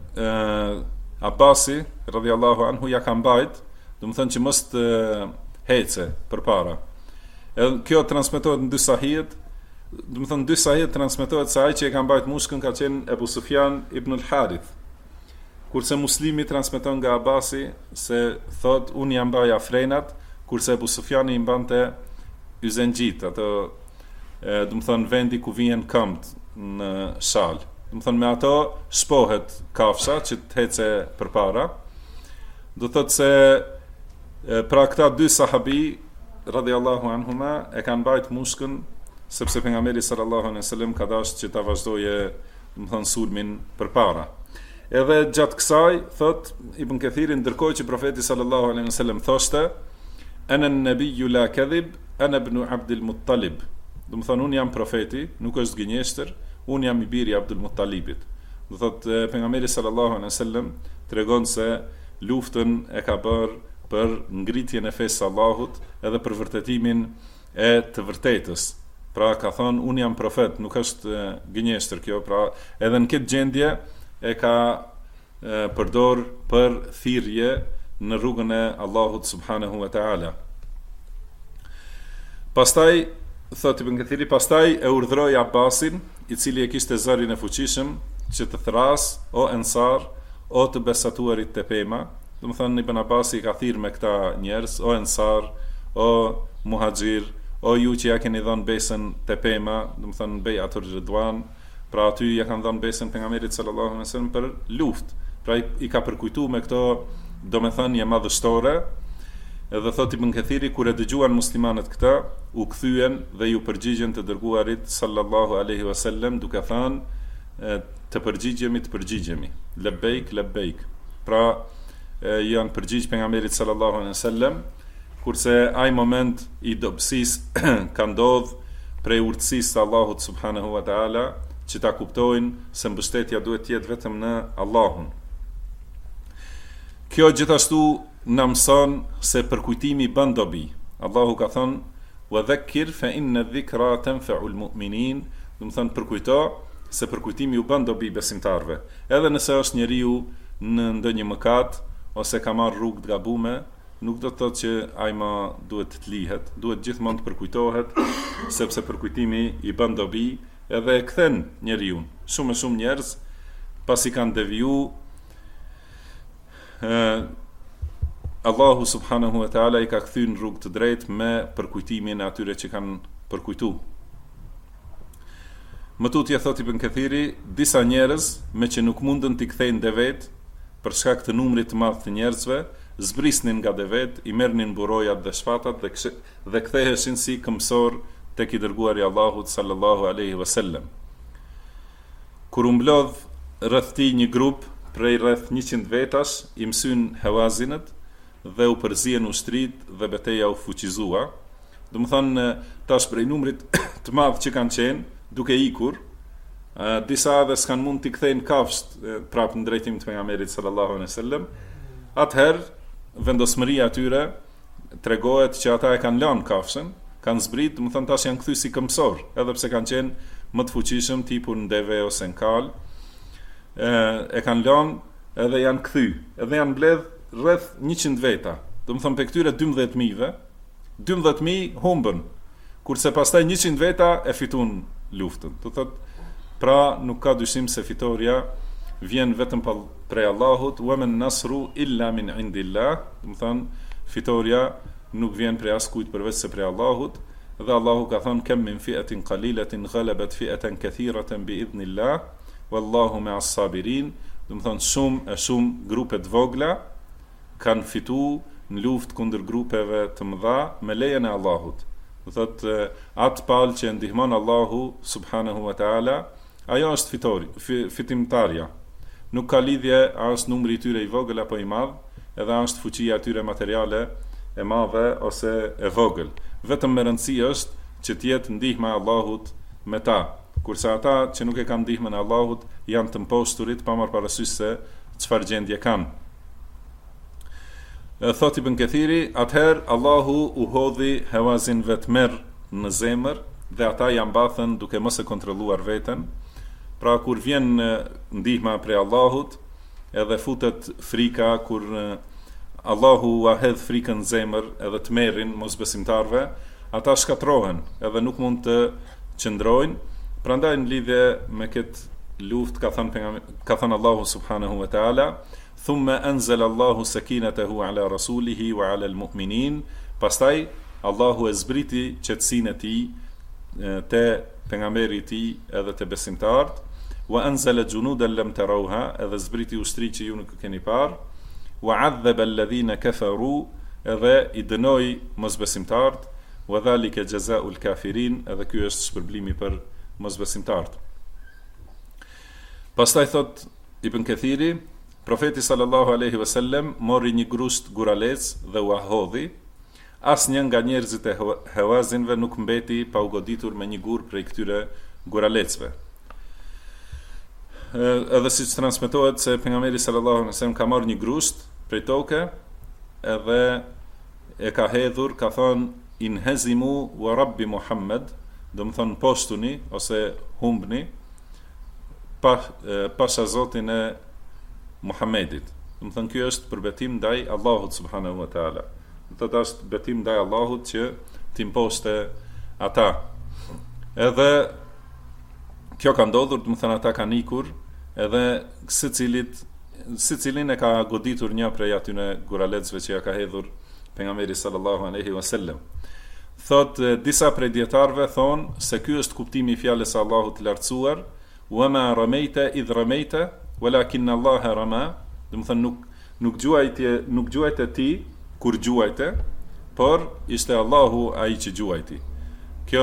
[SPEAKER 2] Abasi radhiyallahu anhu ja ka mbajt, do të thënë që mos të hece përpara. Edhe kjo transmetohet në dy sahihet, do të thënë dy sahihet transmetohet se ai që e ka mbajt mushkën ka qenë Ebu Sufjan ibn al-Harith. Kurse Muslimi transmeton nga Abasi se thot unë jam mbaja frenat, kurse Ebu Sufjani i mbante yzengjit, ato do të thënë vendi ku vjen këmbët në shal. Do të thënë me ato shpohet kafsha që të hece përpara. Do thotë se pra këta dy sahabi radhiyallahu anhuma e kanë mbajt mushkën sepse pejgamberi sallallahu alaihi wasallam ka dashur që ta vazhdoje, do të thënë, sulmin përpara. Edhe gjatë kësaj thot Ibn Kathiri, ndërkohë që profeti sallallahu alaihi wasallam thoshte ana an-nabiyyu la kadhib ana ibn Abdul Muttalib. Do të thonë unë jam profeti, nuk është gënjeshtër, unë jam i biri i Abdul Muttalibit. Do thotë pejgamberi sallallahu alaihi wasallam tregon se luftën e ka bërë për ngritjen e fesë së Allahut edhe për vërtetimin e të vërtetës. Pra ka thonë unë jam profet, nuk është gënjeshtër kjo, pra edhe në këtë gjendje e ka përdor për thirrje në rrugën e Allahut subhanahu wa taala. Pastaj thot Ibn Kathiri, pastaj e urdhroi Abbasin, i cili e kishte zërin e fuqishëm, që të thras o ensar, o të besatuarit të pema. Do të thonë Ibn Abbasi ka thirrë me këta njerëz, o ensar, o muhaxhir, o ju që ja keni dhënë besën te pema, do të thonë Bejatur Ridwan, pra aty ja kanë dhënë besën pejgamberit sallallahu alaihi wasallam për luftë. Pra i ka përkujtuar me këto domethënie madhështore. Edhe thot Ibn Kathiri, kur e dëgjuan muslimanët këta, u kthyen dhe ju përgjigjen të dërguarit sallallahu alaihi wasallam duke thënë të përgjigjemi. Lebejk, lebejk. Pra janë përgjigj pejgamberit sallallahu alaihi wasallam, kurse ai moment i dobësisë ka ndodhur prej urtësisë të Allahut subhanahu wa taala, që ta kuptojnë se mbështetja duhet të jetë vetëm në Allahun. Kjo gjithashtu na mëson se përkujtimi bën dobi. Allahu ka thënë wa dhakkir fa inna dhikra tanfa'u al-mu'minin, do të thonë përkujto se përkujtimi u bën dobi besimtarve. Edhe nëse është njeriu në ndonjë mëkat ose ka marrë rrugë të gabume, nuk do të thotë që ai më duhet të lihet, duhet gjithmonë të përkujtohet, sepse përkujtimi i bën dobi edhe e kthen njeriu. Shumë njerëz pasi kanë devijuar, Allahu subhanahu wa taala i ka kthyer në rrugë të drejtë me përkujtimin e atyre që kanë përkujtuar. Më tutje thot Ibn Kathiri, disa njerëz me që nuk mundën t'i kthejnë devet për shkak të numrit të madh të njerëzve, zbrisnin nga devet, i merrnin burojat dhe shpatat dhe ktheheshin si këmbësor tek i dërguari i Allahut sallallahu alaihi wasallam. Kur u mblodh rreth tij një grup prej rreth 100 vetash, i mësyn Hawazinët dhe u përzien ushtrit dhe betejë u fuqizua. Do të thonë tash prej numrit të madh që kanë qenë duke ikur, disa edhe s'kan mund t'i kthejnë kafsht prapë në drejtim të pejgamberit sallallahu alaihi wasallam. Atëherë vendosmëria atyre tregohet që ata e kanë lënë kafshën, kanë zbrit, do të thonë tash janë kthy si këmbësor, edhe pse kanë qenë më të fuqishëm tipu në deve ose në kal, e kanë lënë edhe janë kthy, edhe janë mbledh rreth 100 veta. Do të thonë pe këtyre 12.000-ve, 12.000 humbën. kurse pastaj 100 veta e fituan luftën. Do thot, pra nuk ka dyshim se fitoria vjen vetëm prej Allahut, wa man nasru illa min indillah, do të thon fitoria nuk vjen prej askujt përveç se prej Allahut, dhe Allahu ka thënë kam min fi'atin qalilatin ghalabat fi'atan kathiratan bi idhnillah wallahu ma'as sabirin, do të thon shumë grupe të vogla kanë fituar në luftë kundër grupeve të mëdha me lejen e Allahut. Do thot atë palë që ndihmon Allahu subhanahu wa taala, ajo është fitimtarja. Nuk ka lidhje a është numri i tyre i vogël apo i madh, edhe a është fuqia e tyre materiale e madhe ose e vogël. Vetëm me rëndësi është që të jetë ndihma e Allahut me ta, kurse ata që nuk e kanë ndihmën e Allahut janë të mposturit pa marrë parasysh se çfarë gjendje kanë. Thot Ibn Kathiri, atëherë Allahu u hodhi Hawazinve të merr në zemër dhe ata janë mbathën duke mos e kontrolluar veten. Pra kur vjen ndihma prej Allahut, edhe futet frika, kur Allahu a hedh frikën në zemër edhe të merrin mosbesimtarve, ata shkatrohen edhe nuk mund të qëndrojnë. Prandaj në lidhje me këtë luftë ka thënë Allahu subhanahu wa taala, thumma anzala Allahu sakinatahu ala rasulihi wa ala almu'minin, pastaj Allahu e zbriti qetësinë e tij te pejgamberi i tij edhe te besimtarët, wa anzala junudan lam tarawha, edhe zbriti ushtri që ju nuk keni parë, wa adhaba alladhina kafaru, edhe i dënoi mosbesimtarët, wa dhalika jazaa'ul kafirin, edhe ky është shpërblimi për mosbesimtarët. Pastaj thot Ibn Kathiri, profeti sallallahu alaihi wasallam mori një grusht guralec dhe u hodhi. Asnjë nga njerëzit e Hawazinve nuk mbeti pa u goditur me një gur prej këtyre guralecve. Edhe siç transmetohet se pejgamberi sallallahu alaihi wasallam ka marrë një grusht prej toke, edhe e ka hedhur, ka thënë inhazimu wa rabbi Muhammad, do të thonë poshtuni ose humbni pasha Zotin e Muhammedit. Do të thënë ky është përbetim ndaj Allahut subhanahu wa taala. Do të është betim ndaj Allahut që ti imposte ata. Edhe kjo ka ndodhur, do të thënë ata kanë ikur, edhe secilin e ka goditur një prej atyre guralecëve që ja ka hedhur pejgamberi sallallahu alaihi wasallam. Thot disa prej dietarëve thonë se ky është kuptimi i fjalës së Allahut të lartësuar, wa ma ramaita idh ramaita walakin Allah rama, do të thënë nuk gjuajte ti kur gjuajte, por ishte Allahu ai që gjuajti. Kjo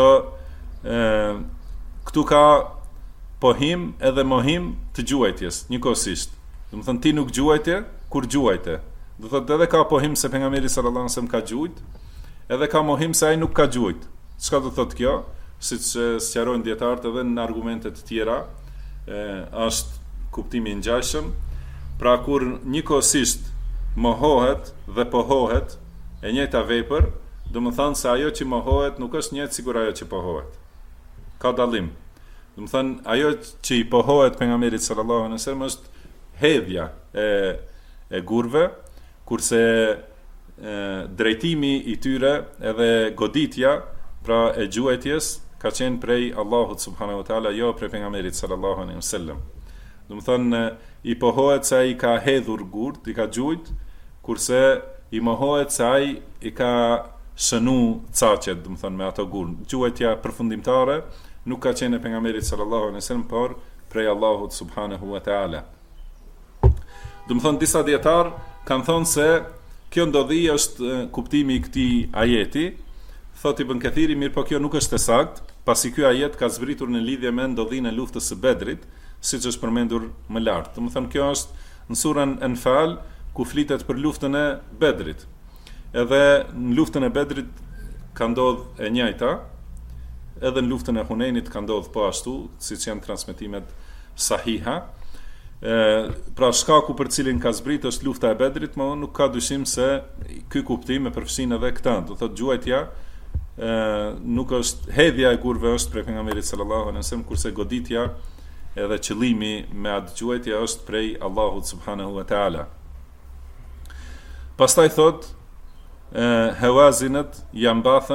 [SPEAKER 2] këtu ka pohim edhe mohim të gjuajtjes njëkohësisht. Do të thënë ti nuk gjuajte kur gjuajte. Do thotë edhe ka pohim se pejgamberi sallallahu alajhi wasallam ka gjuajt, edhe ka mohim se ai nuk ka gjuajt. Çka do thotë kjo? Siç sqarojnë dietarët edhe në argumente të tjera, është kuptimi i ngjashëm. Pra kur njëkohësisht mohohet dhe pohohet e njëjta vepër, do të thonë se ajo që mohohet nuk është njëjtë sikur ajo që pohohet. Ka dallim. Do të thonë ajo që i pohohet pejgamberit sallallahu alajhi wasallam është hedhja e gurve, kurse drejtimi i tyre edhe goditja, pra e gjuajtjes, ka qenë prej Allahut subhanahu wa taala, jo prej pejgamberit sallallahu alaihi wasallam. Do të thonë i pohohet se ai ka hedhur gurt, i ka gjujt, kurse i mohohet se ai i ka shënu caqet, do të thonë me ato gurt. Gjuajtja përfundimtare nuk ka qenë e pejgamberit sallallahu alaihi wasallam, por prej Allahut subhanahu wa taala. Do të thonë disa dietar kanë thonë se kjo ndodhi është kuptimi i këtij ajeti. Thot Ibn Kathiri, mirë po kjo nuk është e saktë, pasi ky ajet ka zbritur në lidhje me ndodhinë e luftës së Bedrit, siç është përmendur më lart. Do të thonë kjo është në surën Anfal, ku flitet për luftën e Bedrit. Edhe në luftën e Bedrit ka ndodhur e njëjta, edhe në luftën e Hunenit ka ndodhur po ashtu, siç janë transmetimet sahiha. Pra shkaku për cilin ka zbrit është lufta e Bedrit, më nuk ka dyshim se ky kuptim e përfshin edhe këtë. Do thotë gjuajtja nuk është, hedhja e gurve është prej pejgamberit sallallahu alaihi wasallam, kurse goditja edhe qëllimi me atë gjuajtje është prej Allahut subhanahu wa taala. Pastaj thot Hawazinët janë mbathën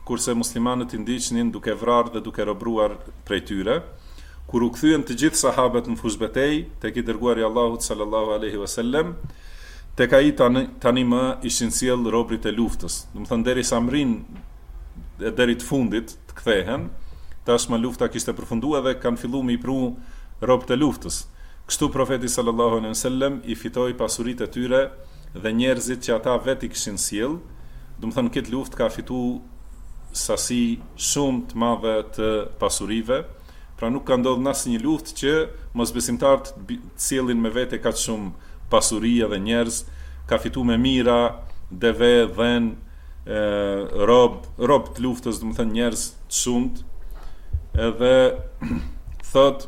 [SPEAKER 2] kurse muslimanët I ndiqnin duke vrarë dhe duke robruar prej tyre. Kur u kthyen të gjithë sahabët në fushbetej tek I dërguari I Allahut sallallahu alaihi wasallam, tek ai tani më ishin sjell robrit e luftës. Do të thonë derisa mrin deri të fundit të kthehen, tashmë lufta kishte përfunduar dhe kanë filluar me I pru robët e luftës. Kështu profeti sallallahu alaihi wasallam I fitoi pasuritë e tyre dhe njerëzit që ata vetë I kishin sjell. Do të thonë këtë luftë ka fituar sasi shumë të madhe të pasurive. Pra nuk ka ndodhur në asnjë luftë që mosbesimtarët të sjellin me vete kaq shumë pasuri dhe njerëz, ka fituar me mira, deve, dhen, rob të luftës, do të thënë njerëz të shumt. Edhe thot,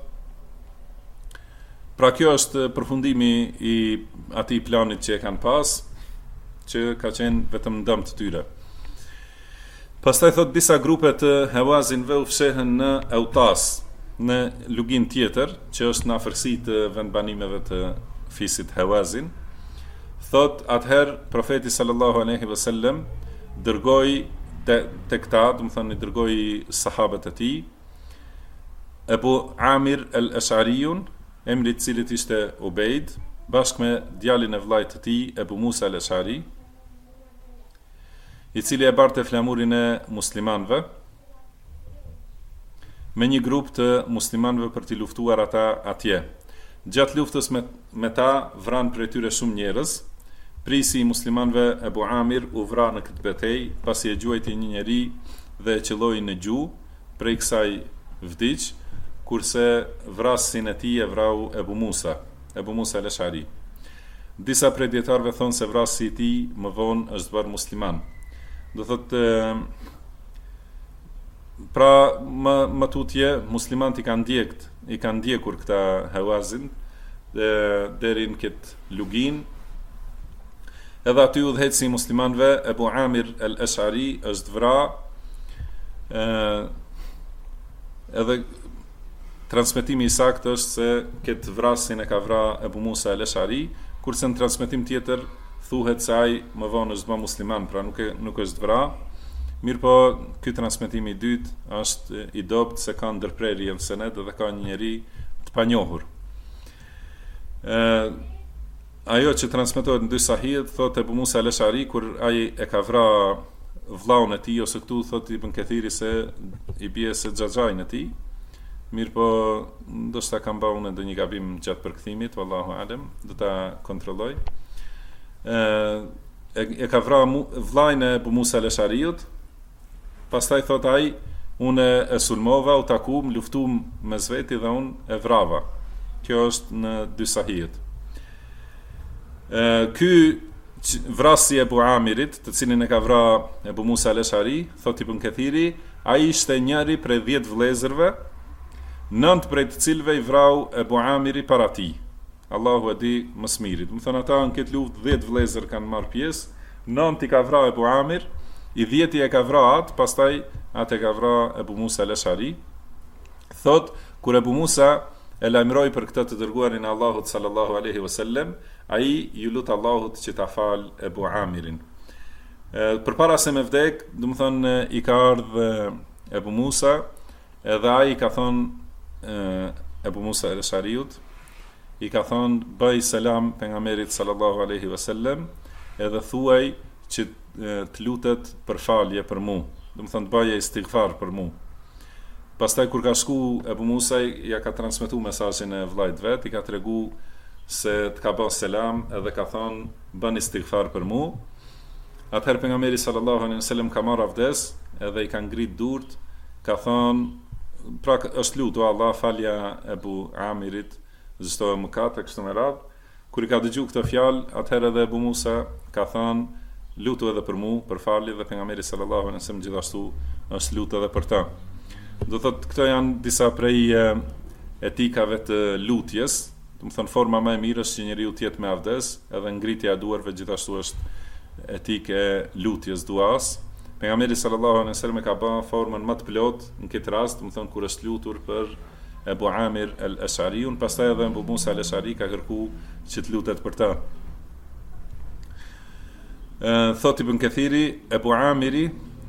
[SPEAKER 2] pra kjo është përfundimi I atij planit që e kanë pas, që ka qenë vetëm ndëm të tyre. Pastaj thot disa grupe të Hawazinve u fshehen në Autas, në lugin tjetër, që është në afërsi të vendbanimeve të fisit Hawazin. Thot, atëherë profeti sallallahu alaihi wasallam dërgoi te këta, do të thonë I dërgoi sahabët e tij, Ebu Amir al-Ash'ariun, emri I cilit ishte Ubejd, bashkë me djalin e vllajt të tij, Ebu Musa al-Ash'ari, I cili e barte flamurin e muslimanëve, me një grup të muslimanëve për t'i luftuar ata atje. Gjatë luftës me ta vran prej tyre shumë njerëz. Prisi I muslimanëve Ebu Amir u vra në këtë betej, pasi e gjuajti një njeri dhe e qelloi në gjuhë, prej kësaj vdiq, kurse vrasin e tij e vrau Ebu Musa al-Ash'ari. Disa prej dietarëve thonë se vrasi I tij më vonë është bërë musliman. Do thotë pra më tutje muslimanët I kanë ndjekur këta Hawazin deri në këtë lugin. Edhe aty udhëheci I muslimanëve Ebu Amir al-Ash'ari është vra. Edhe transmetimi I saktë është se këtë vrasin e ka vra Ebu Musa al-Ash'ari, kurse në transmetim tjetër thuhet se ai më vonë është bë musliman, pra nuk është vra. Mirë po, ky transmetimi I dytë është I dobët se ka ndërprerje në senet dhe ka një njeri të panjohur. Ajo që transmetohet në dy sahihet, thot Ebu Musa al-Ash'ari, kur ai e ka vra vllaun e tij, ose këtu thot Ibn Kathiri se I bie se xhaxhain e tij. Mirë po, ndoshta kam bërë unë ndonjë gabim gjatë përkthimit, wallahu alem, do ta kontrolloj. E ka vra vllain e Ebu Musa al-Ash'ariut. Pastaj thot ai, unë e sulmova, u takum, luftum me zveti dhe unë e vrava. Kjo është në dy sahihet. Ky vrasi Ebu Amirit, të cilin e ka vra Ebu Musa al-Ash'ari, thot Ibn Kathiri, ai ishte njëri prej 10 vëllezërve, 9 prej të cilëve I vrau Ebu Amiri para tij. Allahu e di më së miri. Do të thonë ata në këtë luftë 10 vëllezër kanë marrë pjesë, 9 I ka vra Ebu Amir, I 10 I e ka vra atë, pastaj atë e ka vra Ebu Musa al-Ash'ari. Thot, kur Ebu Musa e lajmëroi për këtë të dërguarin e Allahut sallallahu alaihi wasallam, ai ju lut Allahut që ta fal Ebu Amirin. Përpara se me vdek, do të thonë I ka ardhur Ebu Musa, edhe ai I ka thonë Ebu Musa al-Ash'ariut, I ka thonë bëj selam pejgamberit sallallahu alaihi wasallam, edhe thuaj që të lutet për falje për mu. Do të thonë bëje istighfar për mu. Pastaj kur ka shku Ebu Musa, ja ka transmetuar mesazhin e vllajt vet, I ka tregu se të ka bërë selam edhe ka thonë bën istighfar për mu. Atëherë pejgamberi sallallahu alaihi wasallam ka marrë avdes, edhe I ka ngrit durt, ka thonë pra është lutu Allah falja Ebu Amirit, zështohet mëkat e kështu me radhë. Kur I ka dëgjuar këtë fjalë, atëherë edhe Ebu Musa ka thonë lutu edhe për mu, për falje, dhe pejgamberi sallallahu alaihi wasallam gjithashtu është lutë edhe për ta. Do thotë këto janë disa prej etikave të lutjes. Do të thonë forma më e mirë është që njeriu të jetë me avdes, edhe ngritja e duarve gjithashtu është etikë e lutjes duas. Pejgamberi sallallahu alaihi wasallam ka bërë formën më të plotë në këtë rast, do të thonë kur është lutur për Ebu Amir al-Ash'ariun, pastaj edhe Ebu Musa al-Ash'ari ka kërku që të lutet për ta. Thot Ibn Kathiri, Ebu Amiri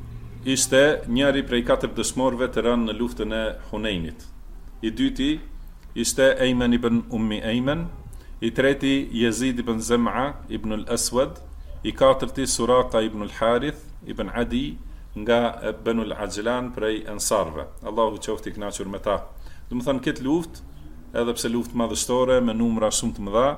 [SPEAKER 2] ishte njëri prej 4 dëshmorëve të rënë në luftën e Hunenit. I dyti ishte Ejmen ibn Ummi Ejmen, i treti Jezid ibn Zem'a ibn al-Aswad, i katërti Suraka ibn al-Harith ibn Adi nga Banu al-Ajlan prej Ansarve. Allahu qoftë i kënaqur me ta. Do të thënë këtë luftë, edhe pse luftë madhështore me numra shumë të mëdha,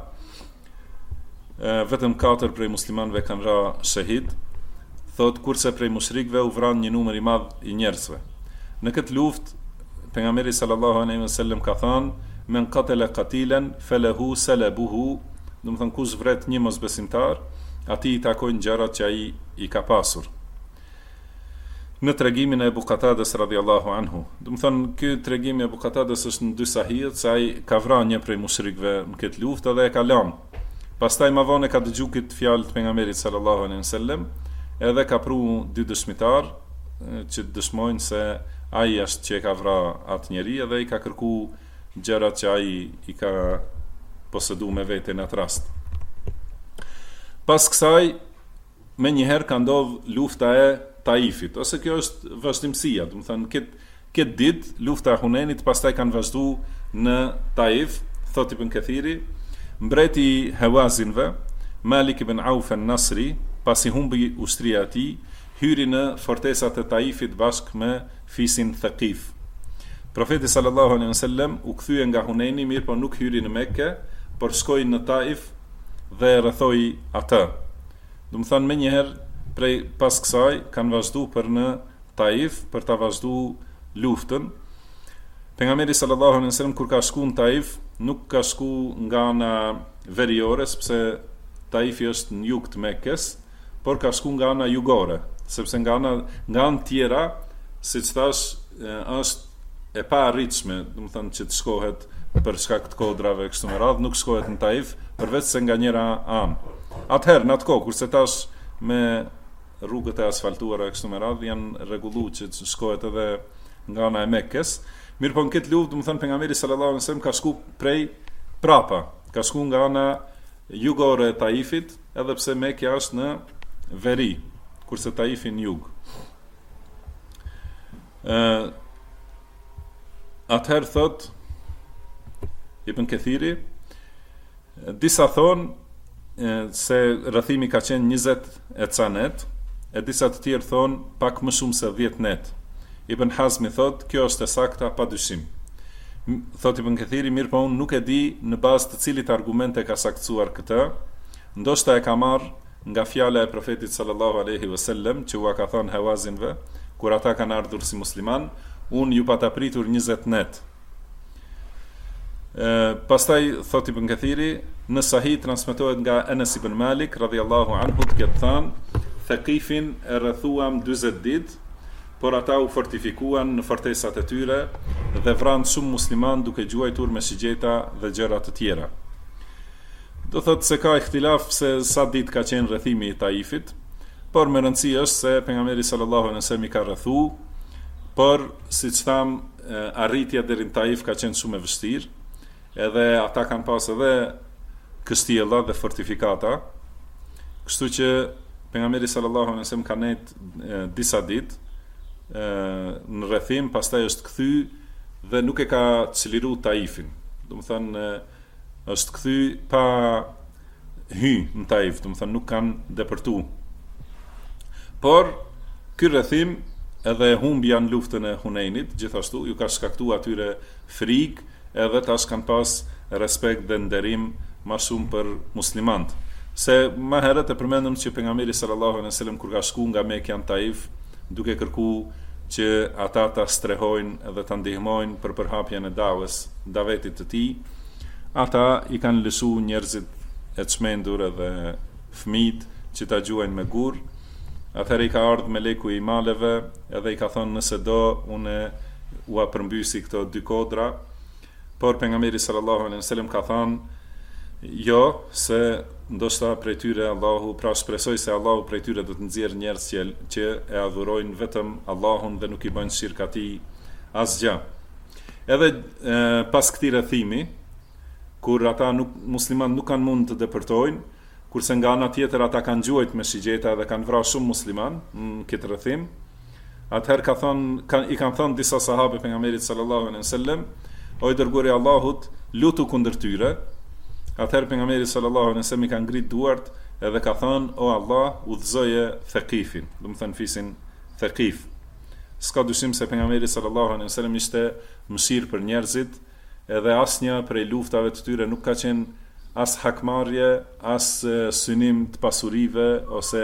[SPEAKER 2] vetëm 4 prej muslimanëve kanë ra shahid. Thot kurse prej mushrikëve u vran një numër i madh i njerëzve. Në këtë luftë pejgamberi sallallahu alaihi wasallam ka thënë: "Men qatala qatilan falahu salabuhu", do të thënë kush vret një mosbesimtar, atij i takojnë gjërat që ai i ka pasur. Në tregimin e Abu Qatadës radhiyallahu anhu, do të thënë ky tregim i Abu Qatadës është në 2 sahihet se ai ka vrarë një prej mushrikëve në këtë luftë dhe e ka lënë. Pastaj më vonë ka dëgjuar këtë fjalë të pejgamberit sallallahu alaihi wasallam, edhe ka pru 2 dëshmitar që dëshmojnë se ai është që e ka vrarë atë njeri edhe i ka kërku gjërat që ai i ka posedu me vete në atë rast. Pas kësaj, me njëherë ka ndodhë lufta e Taifit, ose kjo është vazhdimësia, do të thënë këtë ditë lufta e Hunenit pastaj kanë vazhdu në Taif, thot Ibn Kathiri, mbreti i Hawazinve, Malik ibn Auf an-Nasri, pasi humbi ushtria e tij, hyri në fortesat e Taifit bashkë me fisin Thaqif. Profeti sallallahu alaihi wasallam u kthye nga Huneni, mirë po nuk hyri në Mekke, por shkoi në Taif dhe rrethoi atë. Do të thënë menjëherë pas kësaj kanë vazhdu për në Taif për ta vazhdu luftën. Pejgamberi sallallahu alaihi wasallam kur ka shku në Taif, nuk ka shku nga ana veriore, sepse Taifi është në jug të Mekkes, por ka shku nga ana jugore, sepse nga anë tjera, siç thash, është e pa arritshme, do të thënë që të shkohet për shkak të kodrave kështu me radhë, nuk shkohet në Taif përveç se nga njëra anë. Atëherë në atë kohë kurse tash me rrugët e asfaltuara kështu me radhë janë rregulluar që të shkohet edhe nga ana e Mekkes. Mirë po në këtë luftë, do të thënë pejgamberi sallallahu alajhi wasallam ka shku prej prapa, ka shku nga ana jugore e Taifit, edhe pse Mekja është në veri, kurse Taifi në jug. Atëherë thot Ibn Kathiri, disa thonë se rrëthimi ka qenë 20 e ca net, e disa të tjerë thonë pak më shumë se 10 net. Ibn Hazmi thot, kjo është e sakta pa dyshim. Thot Ibn Kathiri, mirë po unë nuk e di në bazë të cilit argumente ka saktësuar këtë, ndoshta e ka marrë nga fjala e profetit sallallahu alaihi wasallam që u ka thënë Hawazinve, kur ata kanë ardhur si musliman, unë ju pata pritur 20 net. Pastaj thot Ibn Kathiri, në Sahih transmetohet nga Anas ibn Malik radhiyallahu anhu të ketë thënë, Thaqifin e rrethuam 40 ditë, por ata u fortifikuan në fortesat e tyre dhe vranë shumë musliman duke gjuajtur me shigjeta dhe gjëra të tjera. Do thotë se ka ihtilaf se sa ditë ka qenë rrethimi i Taifit, por me rëndësi është se pejgamberi sallallahu alaihi wasallam i ka rrethu, por siç tham, arritja deri në Taif ka qenë shumë e vështirë, edhe ata kanë pas edhe kështjella dhe fortifikata, kështu që pejgamberi sallallahu alaihi wasallam ka nejt disa ditë në rrethim, pastaj është kthy dhe nuk e ka çliru Taifin. Do të thënë është kthy pa hy në Taif, do të thënë nuk kanë depërtu. Por ky rrethim edhe humbja në luftën e Hunenit, gjithashtu ju ka shkaktuar atyre frikë, edhe tash kanë pas respekt dhe nderim më shumë për muslimanët. Se më herët e përmendëm që pejgamberi sallallahu alaihi wasallam kur ka shku nga Mekja në Taif, duke kërku që ata ta strehojnë dhe ta ndihmojnë për përhapjen e davetit të tij, ata i kanë lëshu njerëzit e çmendur edhe fëmijët që ta gjuajnë me gur. Atëherë i ka ardhur meleku i maleve edhe i ka thonë nëse do unë ua përmbysi këto 2 kodra, por pejgamberi sallallahu alaihi wasallam ka thënë jo, se ndoshta prej tyre Allahu, pra shpresoj se Allahu prej tyre do të nxjerrë njerëz që e adhurojnë vetëm Allahun dhe nuk i bëjnë shirk atij asgjë. Edhe pas këtij rrethimi, kur ata muslimanët nuk kanë mund të depërtojnë, kurse nga ana tjetër ata kanë gjuajt me shigjeta dhe kanë vrarë shumë musliman në këtë rrethim, Atëherë i kanë thënë disa sahabe pejgamberit sallallahu alaihi wasallam, o i dërguari i Allahut, lutu kundër tyre. Atëherë pejgamberi sallallahu alaihi wasallam i ka ngrit duart edhe ka thënë, o Allah, udhëzoje Thaqifin, do të thënë fisin Thaqif. S'ka dyshim se pejgamberi sallallahu alaihi wasallam ishte mëshirë për njerëzit, edhe asnjë prej luftave të tyre nuk ka qenë as hakmarrje, as synim të pasurive ose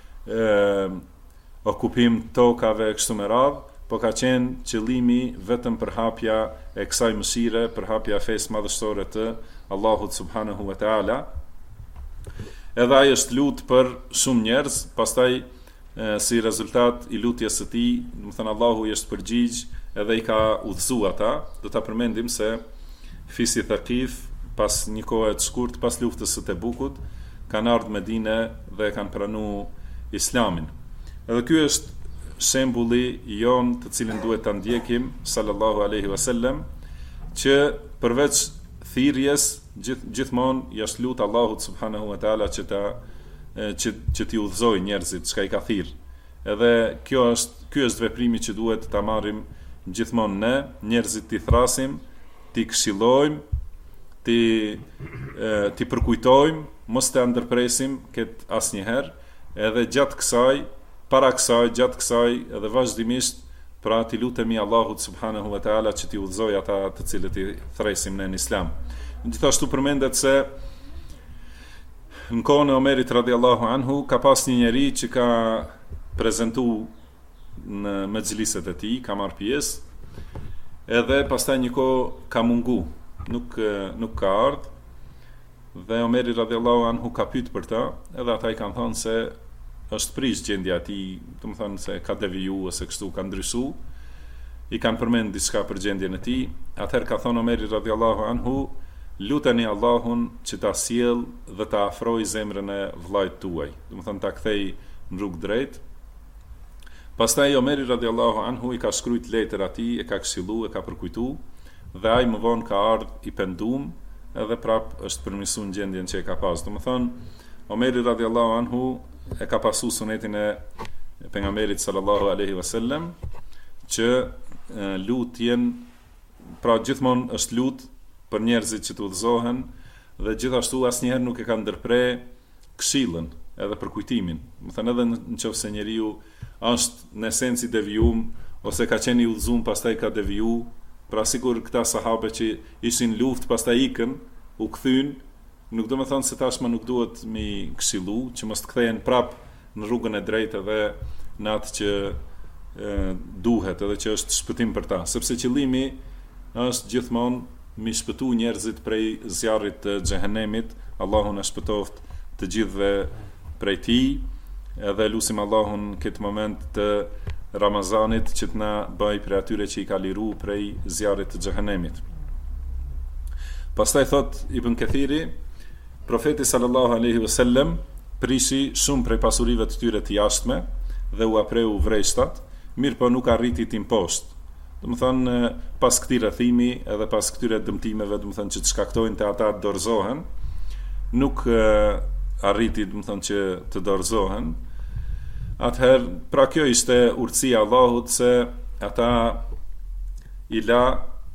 [SPEAKER 2] okupim të tokave kështu me radhë, po ka qenë qëllimi vetëm për hapja e kësaj mëshire, për hapja e fesë madhështore të Allahut subhanahu wa taala. Edhe ai është lut për shumë njerëz, pastaj si rezultat i lutjes së tij, do të thënë Allahu i është përgjigj edhe i ka udhëzuar ata. Do ta përmendim se fisi Thaqif pas një kohe të shkurt pas luftës së Tebukut kanë ardhur në Medinë dhe kanë pranuar Islamin. Edhe ky është shembulli jon të cilin duhet ta ndjekim sallallahu alaihi wasallam, që përveç thirrjes gjithmonë jashtë lut Allahut subhanahu wa taala që t'i udhëzoj njerëzit çka i ka thirr. Edhe ky është veprimi që duhet ta marrim gjithmonë ne, njerëzit t'i thrasim, t'i këshillojmë, t'i përkujtojmë, mos të ndërpresim këtë asnjëherë, edhe gjatë kësaj, gjatë kësaj edhe vazhdimisht, pra t'i lutemi Allahut subhanahu wa taala që t'i udhëzoj ata të cilët i thresim në Islam. Gjithashtu përmendet se në kohën e Omerit radiallahu anhu ka pas një njeri që ka prezentu në mexhliset e tij, ka marrë pjesë, edhe pastaj një kohë ka mungu, nuk ka ardhur, dhe Omeri radiallahu anhu ka pyet për ta, edhe ata i kanë thënë se është prish gjendja e tij, do të thonë se ka deviju ose kështu ka ndryshu, i kanë përmend diçka për gjendjen e tij. Atëherë ka thënë Omeri radiallahu anhu, luteni Allahun që ta sjell dhe ta afroj zemrën e vllajt tuaj, do të thonë ta kthej në rrugë drejt. Pastaj Omeri radiallahu anhu i ka shkruajt letër atij, e ka këshillu, e ka përkujtu, dhe ai më vonë ka ardhur i pendum, edhe prap është përmirësuar në gjendjen që e ka pas. Do të thonë Omeri radiallahu anhu e ka pasu sunetin e pejgamberit sallallahu alaihi wasallam, që lutjen, pra gjithmonë është lut për njerëzit që të udhëzohen, dhe gjithashtu asnjëherë nuk e ka ndërpre këshillën edhe përkujtimin. Do thënë edhe nëse njeriu është në esencë i devijuar ose ka qenë i udhëzuar pastaj ka deviju, pra sikur këta sahabe që ishin luftë pastaj ikën, u kthyn, nuk do të thonë se tashmë nuk duhet mi këshillu që mos të kthehen prap në rrugën e drejtë edhe në atë që duhet, edhe që është shpëtim për ta, sepse qëllimi është gjithmonë mi shpëtu njerëzit prej zjarrit të xhehenemit. Allahu na shpëtoft të gjithëve prej tij, edhe lutim Allahun këtë moment të Ramazanit që të na bëj prej atyre që i ka liru prej zjarrit të xhehenemit. Pastaj thot Ibn Kathiri, profeti sallallahu alaihi wasallam prishi shumë prej pasurive të tyre të jashtme dhe u apreu vreshtat, mirë po nuk arriti t'imposht. Do të thonë pas këtij rrethimi edhe pas këtyre dëmtimeve, do të thonë që të shkaktojnë të ata të dorëzohen, nuk arriti, do të thonë që të dorëzohen. Atëherë, pra kjo ishte urtësia e Allahut, se ata i la,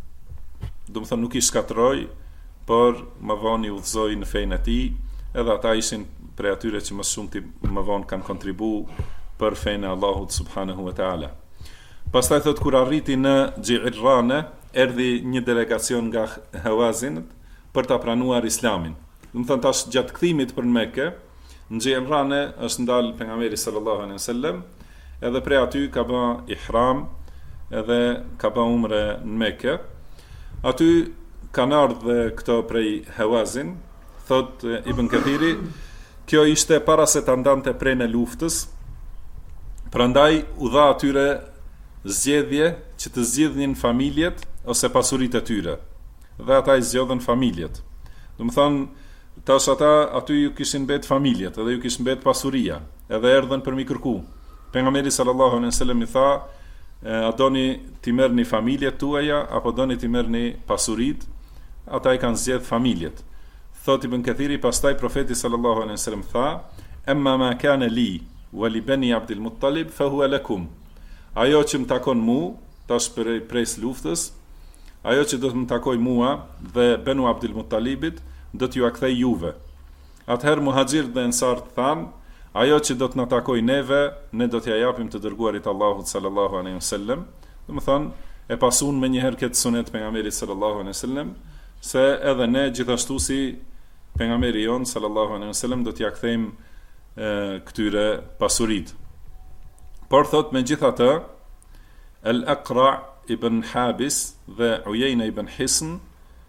[SPEAKER 2] do të thonë nuk i shkatroi, por më vonë i udhëzoi në fenë e tij, edhe ata ishin prej atyre që më shumti më vonë kanë kontribuar për fenë e Allahut subhanahu wa taala. Pastaj thot kur arriti në Gjirrane, erdhi një delegacion nga Hawazin për ta pranuar Islamin. Do të thonë tash gjatë kthimit për Mekë, në Gjirrane është ndal pejgamberi sallallahu alaihi wasallam, edhe prej aty ka bë ihram, edhe ka bë umre në Mekë. Aty kanë ardhur këto prej Hawazin, thot Ibn Kathiri, kjo ishte para se ta ndante prej në luftës, prandaj u dha atyre zgjedhje që të zgjidhnin familjet ose pasuritë e tyre, dhe ata i zgjodhen familjet. Do të thonë, tash ata aty ju kishin mbet familjet, edhe ju kishin mbet pasuria, edhe erdhën për mi kërku. Pejgamberi sallallahu alaihi wasallam i tha, a doni t'i merrni familjet tuaja apo doni t'i merrni pasuritë? Ata i kanë zgjedh familjet. Thot Ibn Kathiri, pastaj profeti sallallahu alaihi wasallam tha, amma ma kana li wa li bani Abdul Muttalib fa huwa lakum. ajo që më takon mu, tash prej luftës, ajo që do të më takoj mua dhe Benu Abdul Muttalibit, do t'ju a kthej juve. Atëherë muhaxhirët dhe ensarët thanë, ajo që do të na takoj neve, ne do t'ja japim të dërguarit Allahut sallallahu alaihi wasallam. Domethënë, e pasun me njëherë këtë sunet pejgamberit sallallahu alaihi wasallam, se edhe ne gjithashtu si pejgamberi jon sallallahu alaihi wasallam do t'ja kthejmë këtyre pasurit. Por thot megjithatë, Al-Aqra ibn Habis dhe Uyayna ibn Hisn,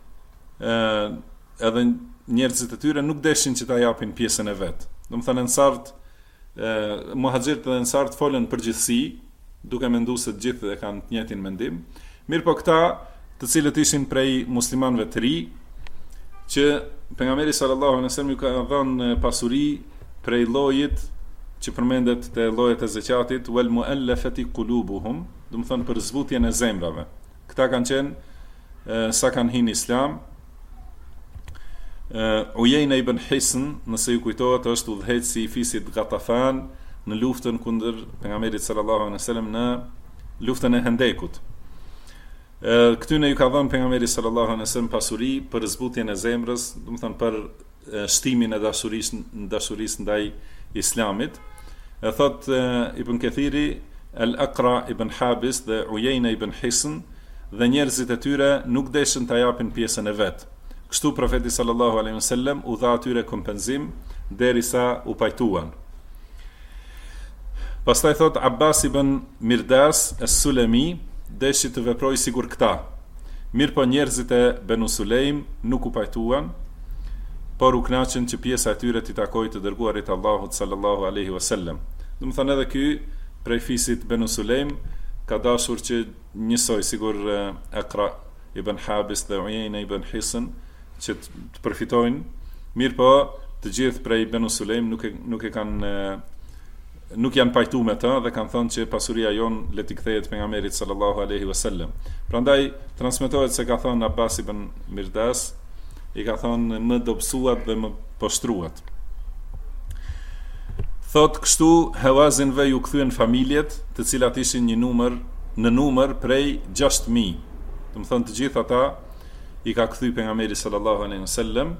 [SPEAKER 2] edhe njerëzit e tyre nuk deshin që ta japin pjesën e vet. Domethënë ensart, muhaxhirët dhe ensart folën përgjithësi, duke menduar se të gjithë e kanë të njëjtin mendim. Mirë po këta, të cilët ishin prej muslimanëve të ri, që pejgamberi sallallahu alaihi wasallam ju ka dhënë pasuri prej llojit që përmendet te llojet e zeqatit, wal muallafati qulubuhum, do të thonë për zbutjen e zemrave. Këta kanë qenë sa kanë hyrë në Islam. Uyayna ibn Hisn, nëse ju kujtohet, është udhëheqësi i fisit Ghatafan në luftën kundër pejgamberit sallallahu alaihi wasallam në luftën e Hendekut. Këtyne ju ka dhënë pejgamberi sallallahu alaihi wasallam pasuri për zbutjen e zemrës, do të thonë për shtimin e dashurisë ndaj Islamit. E thot Ibn Kathiri, Al-Aqra ibn Habis dhe Uyayna ibn Hisn dhe njerëzit e tyre nuk deshin ta japin pjesën e vet. Kështu profeti sallallahu alaihi wasallam u dha atyre kompenzim derisa u pajtuan. Pastaj thot Abbas ibn Mirdas as-Sulami deshi të veproj sigur këta. Mirë po njerëzit e Benu Sulejm nuk u pajtuan, por u kënaqën që pjesa e tyre t'i takoj të dërguarit Allahut sallallahu alaihi wasallam. Do të thonë edhe ky prej fisit Benu Sulejm ka dashur që njësoj sigur Aqra ibn Habis dhe Uyayna ibn Hisn që të përfitojnë. Mirë po të gjithë prej Benu Sulejm nuk janë pajtu me të dhe kanë thënë që pasuria jon le t'i kthehet pejgamberit sallallahu alaihi wasallam. Prandaj transmetohet se ka thënë Abbas ibn Mirdas, i ka thonë më dobësuat dhe më poshtruat. Thot kështu Hawazinve ju kthyen familjet, të cilat ishin në numër prej 6.000. Do të thonë të gjithë ata i ka kthy pejgamberi sallallahu alaihi wasallam,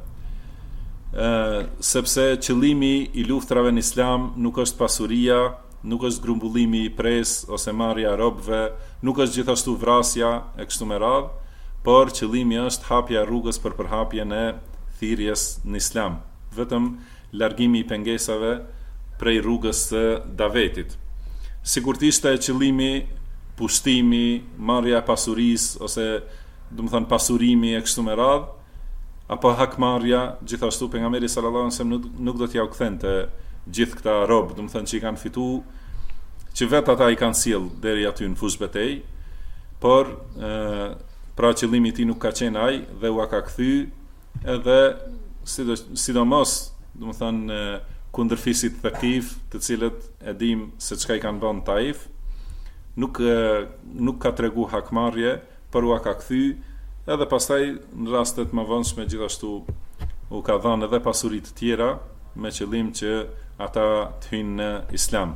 [SPEAKER 2] sepse qëllimi i luftrave në Islam nuk është pasuria, nuk është grumbullimi i pres ose marrja robëve, nuk është gjithashtu vrasja e kështu me radhë, por qëllimi është hapja rrugës për përhapjen e thirrjes në Islam, vetëm largimi i pengesave prej rrugës së davetit. Sigurt ishte qëllimi pushtimi, marrja e pasurisë ose do të thënë pasurimi e kështu me radhë, apo hakmarrja, gjithashtu pejgamberi sallallahu alajhi wasallam nuk do t'ja u kthente gjithë këta robë, do të thënë që i kanë fituar, që vetë ata i kanë sjell deri aty në fush betejë, por pra qëllimi i tij nuk ka qenë ai dhe u ka kthy edhe sidomos, do të thënë kundër fisit Thaqif, të cilët e dim se çka i kanë bën Taif, nuk ka tregu hakmarrje, por u ka kthy edhe pastaj në rastet më vonshme gjithashtu u ka dhënë edhe pasuri të tjera me qëllim që ata të hyjnë në Islam.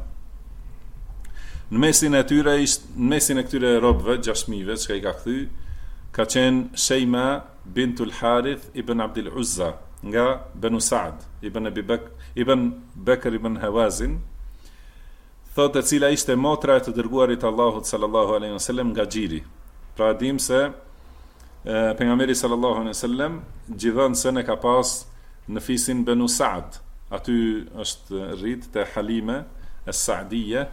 [SPEAKER 2] Në mesin e këtyre robëve 6.000-ve që i ka kthy, ka qenë Shejma bintul Harith ibn Abdul Uzza nga Banu Saad ibn Bekr ibn Hawazin, thotë e cila ishte motra e të dërguarit Allahut sallallahu alaihi wasallam nga Xhiri. Pra dim se pejgamberi sallallahu alaihi wasallam gjithënse ne ka pas në fisin Banu Saad, aty është rrit te Halime as-Saadiyya,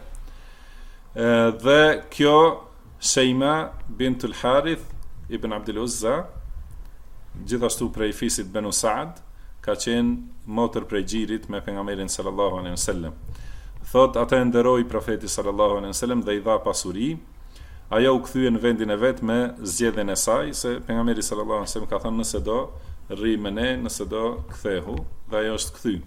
[SPEAKER 2] dhe kjo Shejma bintul Harith ibn Abdul Uzza, gjithashtu prej fisit Banu Saad, ka qenë motër prej Xhirit me pejgamberin sallallahu alaihi wasallam. Thot ata e nderoi profeti sallallahu alaihi wasallam dhe i dha pasuri. Ajo u kthye në vendin e vet me zgjedhjen e saj, se pejgamberi sallallahu alaihi wasallam ka thënë nëse do rri me ne, nëse do kthehu, dhe ajo është kthy.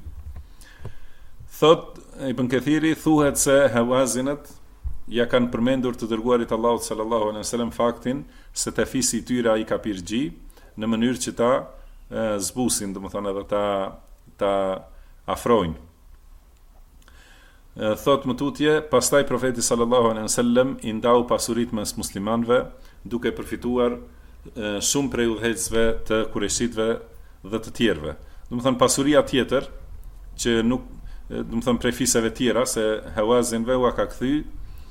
[SPEAKER 2] Thot Ibn Kathiri, thuhet se Hawazinët ja kanë përmendur të dërguarit Allahut sallallahu alaihi wasallam faktin se te fisi i tyre ai ka pirgji në mënyrë që ta zbusin, domethënë edhe ta afrojnë. Thot më tutje, pastaj profeti sallallahu alaihi wasallam i ndau pasuritë mes muslimanëve, duke përfituar shumë prej udhëheqësve të Kureshitëve dhe të tjerëve. Do të thënë pasuria tjetër që nuk, do të thënë prej fiseve tjera se Hawazinve u ka kthy.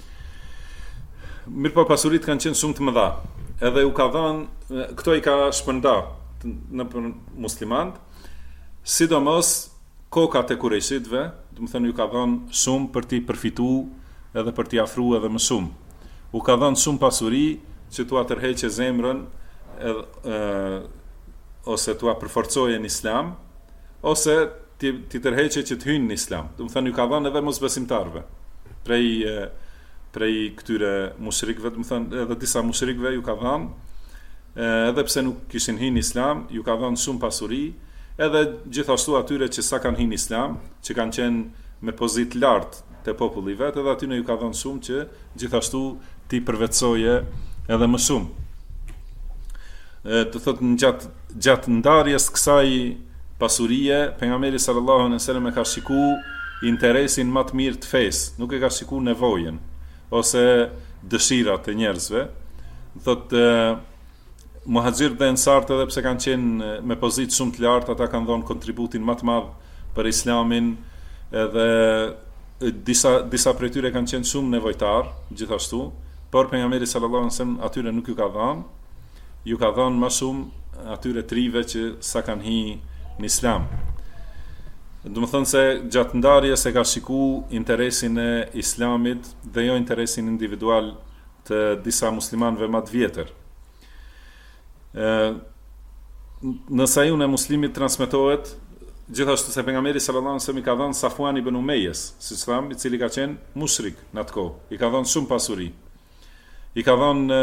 [SPEAKER 2] Mirpo pasuritë kanë qenë shumë të mëdha. Edhe u ka dhënë, këto i ka shpërnda në për muslimanët, sidomos kokat e Kureshitëve, do të thënë ju ka dhënë shumë për t'i përfituar edhe për t'i afruar edhe më shumë. U ka dhënë shumë pasuri që t'ua tërheqë zemrën ose t'ua përforcoje në Islam, ose t'i tërheqë që t'hyjnë në Islam. Do të thënë ju ka dhënë edhe mosbesimtarëve. Prej këtyre mushrikëve, do të thënë edhe disa mushrikëve ju ka dhënë, edhe pse nuk kishin hyrë në Islam, ju ka dhënë shumë pasuri, edhe gjithashtu atyre që sa kanë hyrë në Islam, që kanë qenë me pozitë lartë te populli vet, edhe atyre ju ka dhënë shumë që gjithashtu ti përvetësoje edhe më shumë. Të thotë në gjatë ndarjes kësaj pasurie, pejgamberi sallallahu alaihi wasallam e ka shikuar interesin më të mirë të fesë, nuk e ka shikuar nevojën ose dëshirat e njerëzve. Thotë muhaxhirët dhe ensarët, edhe pse kanë qenë me pozitë shumë të lartë, ata kanë dhënë kontributin më të madh për Islamin, edhe disa prej tyre kanë qenë shumë nevojtar gjithashtu, por pejgamberi sallallahu alaihi wasallam atyre nuk ju ka dhënë, ju ka dhënë më shumë atyre trive që sa kanë hyrë në Islam. Do të thonë se gjatë ndarjes e ka shikuar interesin e Islamit dhe jo interesin individual të disa muslimanëve më të vjetër. Në sajun e muslimit transmetohet gjithashtu se pejgamberi sallallahu alaihi wasallam i ka dhënë Safwan ibn Umayes, siç tham, i cili ka qenë mushrik në atë kohë, i ka dhënë shumë pasuri. I ka dhënë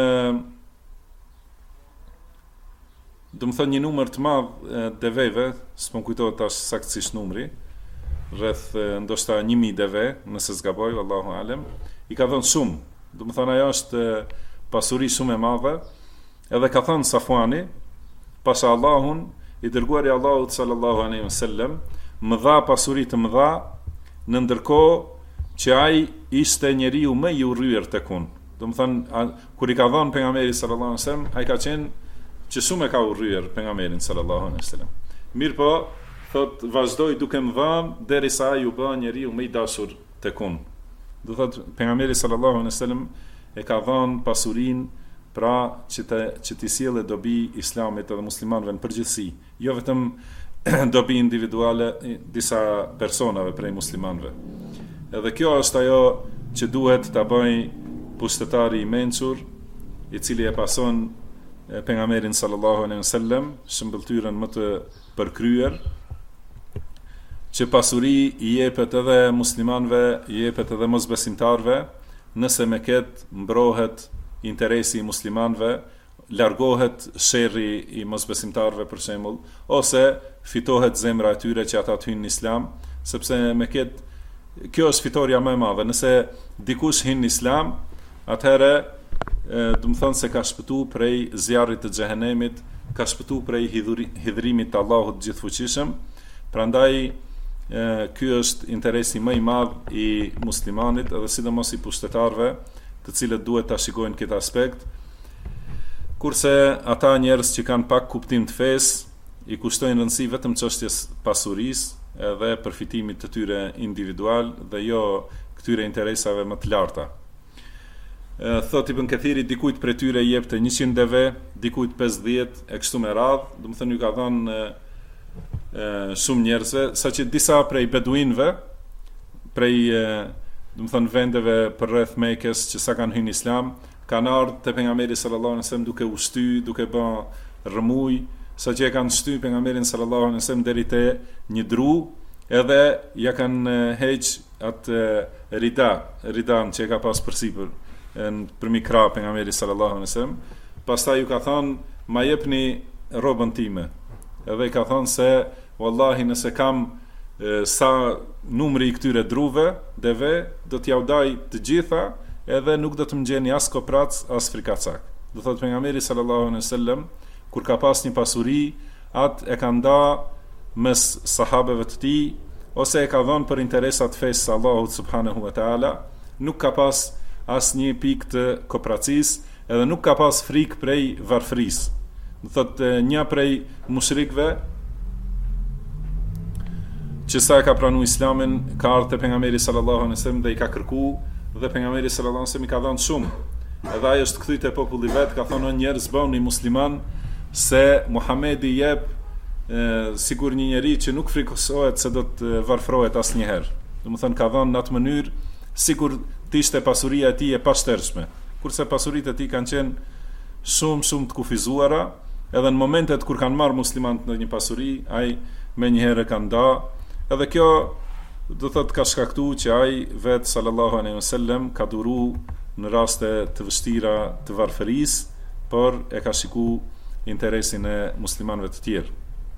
[SPEAKER 2] do të thonë një numër të madh deveve, s'po kujtohet tash saktësisht numri, rreth ndoshta 1000 deve, nëse s'gaboj, wallahu alem. I ka dhënë shumë. Do të thonë ajo është pasuri shumë e madhe. Edhe ka thënë Safwani, pasha Allahun, i dërguari i Allahut sallallahu alaihi wasallam, më dha pasuri të mëdha, në ndërkohë që ai ishte njeriu më i urryer tek unë. Do të thonë kur i ka dhënë pejgamberi sallallahu alaihi wasallam, ai ka qenë që shumë e ka urryer pejgamberin sallallahu alaihi wasallam. Mirpo, thot vazhdoi duke më dhënë derisa ai u bë njeriu më i dashur tek unë. Do thot pejgamberi sallallahu alaihi wasallam e ka dhënë pasurinë pra që t'i sjellë dobi Islamit edhe muslimanëve në përgjithësi, jo vetëm dobi individuale disa personave prej muslimanëve. Edhe kjo është ajo që duhet ta bëjë pushtetari i mençur, i cili e pason pejgamberin sallallahu alaihi wasallam, shëmbëltyrën më të përkryer, që pasuri i jepet edhe muslimanëve, i jepet edhe mosbesimtarëve, nëse me këtë mbrohet interesi i muslimanëve, largohet sherri i mosbesimtarëve për shembull, ose fitohet zemra e tyre që ata të hyjnë në Islam, sepse me këtë kjo është fitoria më e madhe. Nëse dikush hyn në Islam, atëherë do të thonë se ka shpëtu prej zjarrit të xhehenemit, ka shpëtu prej hidhrimit të Allahut të gjithfuqishëm. Prandaj ky është interesi më i madh i muslimanit, edhe sidomos i pushtetarëve, të cilët duhet ta shikojnë këtë aspekt. Kurse ata njerëz që kanë pak kuptim të fesë, i kushtojnë rëndësi vetëm çështjes pasurisë edhe përfitimit të tyre individual dhe jo këtyre interesave më të larta. Thot Ibn Kathiri, dikujt prej tyre i jepte 100 deve, dikujt 50 e kështu me radhë, do të thënë ju ka dhënë shumë njerëzve, saqë disa prej beduinëve, prej do të thënë vendeve përreth Mekës që sa kanë hyrë në Islam, kanë ardhur te pejgamberi sallallahu alaihi wasallam duke u shty, duke bën rëmuj, saqë e kanë shty pejgamberin sallallahu alaihi wasallam deri te një dru, edhe ja kanë heq atë ridan që e ka pas përsipër për mikra pejgamberi sallallahu alaihi wasallam. Pastaj ju ka thënë, ma jepni rrobën time. Edhe i ka thënë se wallahi nëse kam sa numri i këtyre druve, deve, do t'ja u daj të gjitha, edhe nuk do të më gjeni as koprac, as frikacak. Do thotë pejgamberi sallallahu alaihi wasallam, kur ka pas një pasuri, atë e ka nda mes sahabeve të tij ose e ka dhënë për interesat fesë së Allahut subhanahu wa taala, nuk ka pas asnjë pikë të kooperacisë, edhe nuk ka pas frikë prej varfërisë. Do thotë një prej mushrikëve që sa e ka pranuar Islamin, ka ardhur te pejgamberi sallallahu alaihi wasallam dhe i ka kërkuar, dhe pejgamberi sallallahu alaihi wasallam i ka dhënë shumë. Edhe ai është kthyt te populli vet, ka thonë njerëz bëni musliman se Muhamedi jep sigur një njeri që nuk frikosohet se do të varfrohet asnjëherë. Domethënë ka dhënë në atë mënyrë sikur të ishte pasuria e tij e pashtershme, kurse pasuritë e tij kanë qenë shumë të kufizuara, edhe në momentet kur kanë marrë muslimanët në një pasuri, ai menjëherë kanë nda, edhe kjo do thotë ka shkaktuar që ai vet sallallahu alaihi wasallam ka duru në raste të vështira të varfërisë, por e ka shikuar interesin e muslimanëve të tjerë.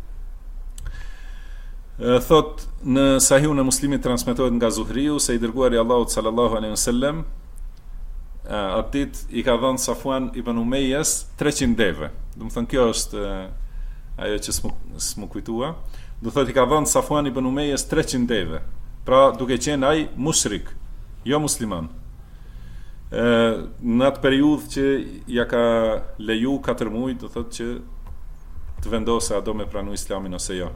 [SPEAKER 2] Thot në Sahihun e Muslimit transmetohet nga Zuhriu se i dërguari Allahut sallallahu alaihi wasallam atë ditë i ka dhënë Safwan ibn Umayjes 300 deve. Do të thënë kjo është ajo që s'mu kujtua. Do thotë i ka dhënë Safwan ibn Umayjes 300 deve. Pra duke qenë ai mushrik, jo musliman. Në atë periudhë që ja ka leju 4 muaj, do thotë që të vendosë a do me pranu Islamin ose jo.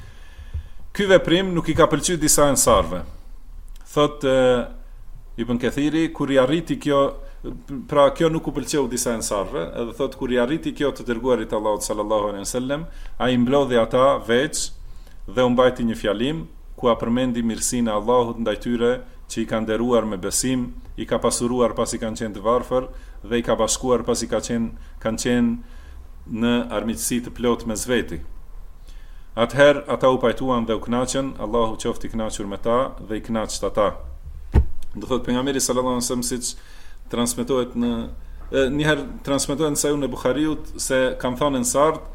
[SPEAKER 2] Ky veprim nuk i ka pëlqyer disa ensarve. Thot Ibn Kathiri, kur i arriti kjo, pra kjo nuk u pëlqeu disa ensarve, edhe thot kur i arriti kjo të dërguarit Allahut sallallahu alaihi wasallam, ai mblodhi ata veç dhe u mbajti një fjalim ku a përmendi mirësinë e Allahut ndaj tyre që i ka nderuar me besim, i ka pasuruar pasi kanë qenë të varfër dhe i ka bashkuar pasi kanë qenë në armiqësi të plot mes veti. Atëherë ata u pajtuan dhe u kënaqën, Allahu qoftë i kënaqur me ta dhe i kënaqët ata. Do thotë pejgamberi sallallahu alaihi wasallam siç transmetohet njëherë transmetohet në Sahihun e Buhariut se kanë thënë ensart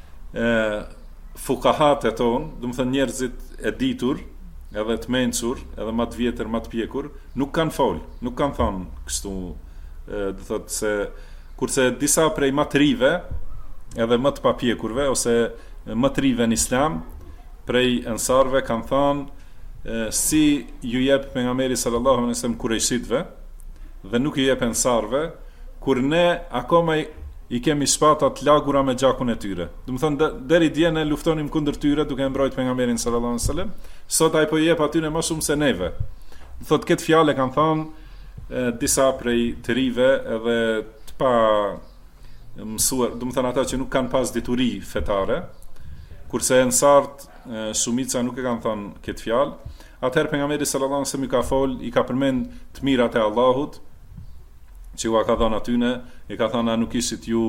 [SPEAKER 2] fuqahat e ton, do të thënë njerëzit e ditur, edhe të mençur, edhe më të vjetër, më të pjekur, nuk kanë fol, nuk kanë thënë kështu, do thotë se kurse disa prej më të rive, edhe më të papjekurve ose më të rive në Islam, prej ensarve kanë thënë si ju jep pejgamberi sallallahu alaihi wasallam kurajshitëve dhe nuk ju jep ensarve, kur ne akoma i kemi shpatat lagura me gjakun e tyre. Do të thonë deri dje ne luftonim kundër tyre duke mbrojtur pejgamberin sallallahu alaihi wasallam, sot ai po i jep atyre më shumë se neve. Do thotë këtë fjalë kanë thënë disa prej të rive edhe të pa mësuar, do të thonë ata që nuk kanë pas dituri fetare, kurse ensart shumica nuk e kanë thënë këtë fjalë. Atëherë pejgamberi sallallahu alaihi wasallam i ka fol, i ka përmend të mirat e Allahut që u ka dhënë atyne, i ka thënë a nuk ishit ju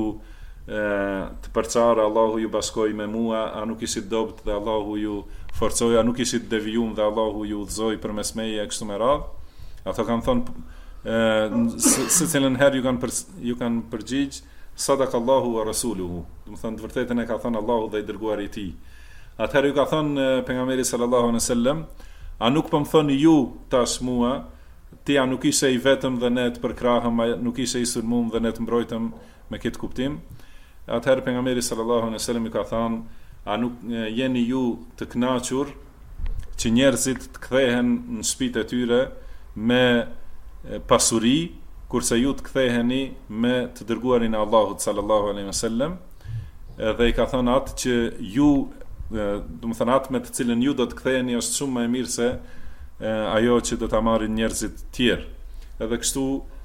[SPEAKER 2] të përçarë, Allahu ju bashkoi me mua, a nuk ishit dobt dhe Allahu ju forcoi, a nuk ishit devijum dhe Allahu ju udhzoi përmes meje e kështu me radhë. Ata kanë thënë se cilën herë ju kanë përgjigj sadakallahu wa rasuluhu. Do të thënë të vërtetën e ka thënë Allahu dhe i dërguari i tij. Atëherë ju ka thënë pejgamberi sallallahu alaihi wasallam, a nuk po më thoni ju tash mua, ti a nuk ishe i vetëm dhe ne të përkrahëm, nuk ishe i sulmum dhe ne të mbrojtëm me këtë kuptim. Atëherë pejgamberi sallallahu alaihi wasallam i ka thënë, a nuk jeni ju të kënaqur që njerëzit të kthehen në shtëpitë e tyre me pasuri, kurse ju të ktheheni me të dërguarin e Allahut sallallahu alaihi wasallam, dhe i ka thënë atë që ju, do të thënë atë me të cilën ju do të ktheheni është shumë më e mirë se ajo që do ta marrin njerëzit tjerë. Edhe kështu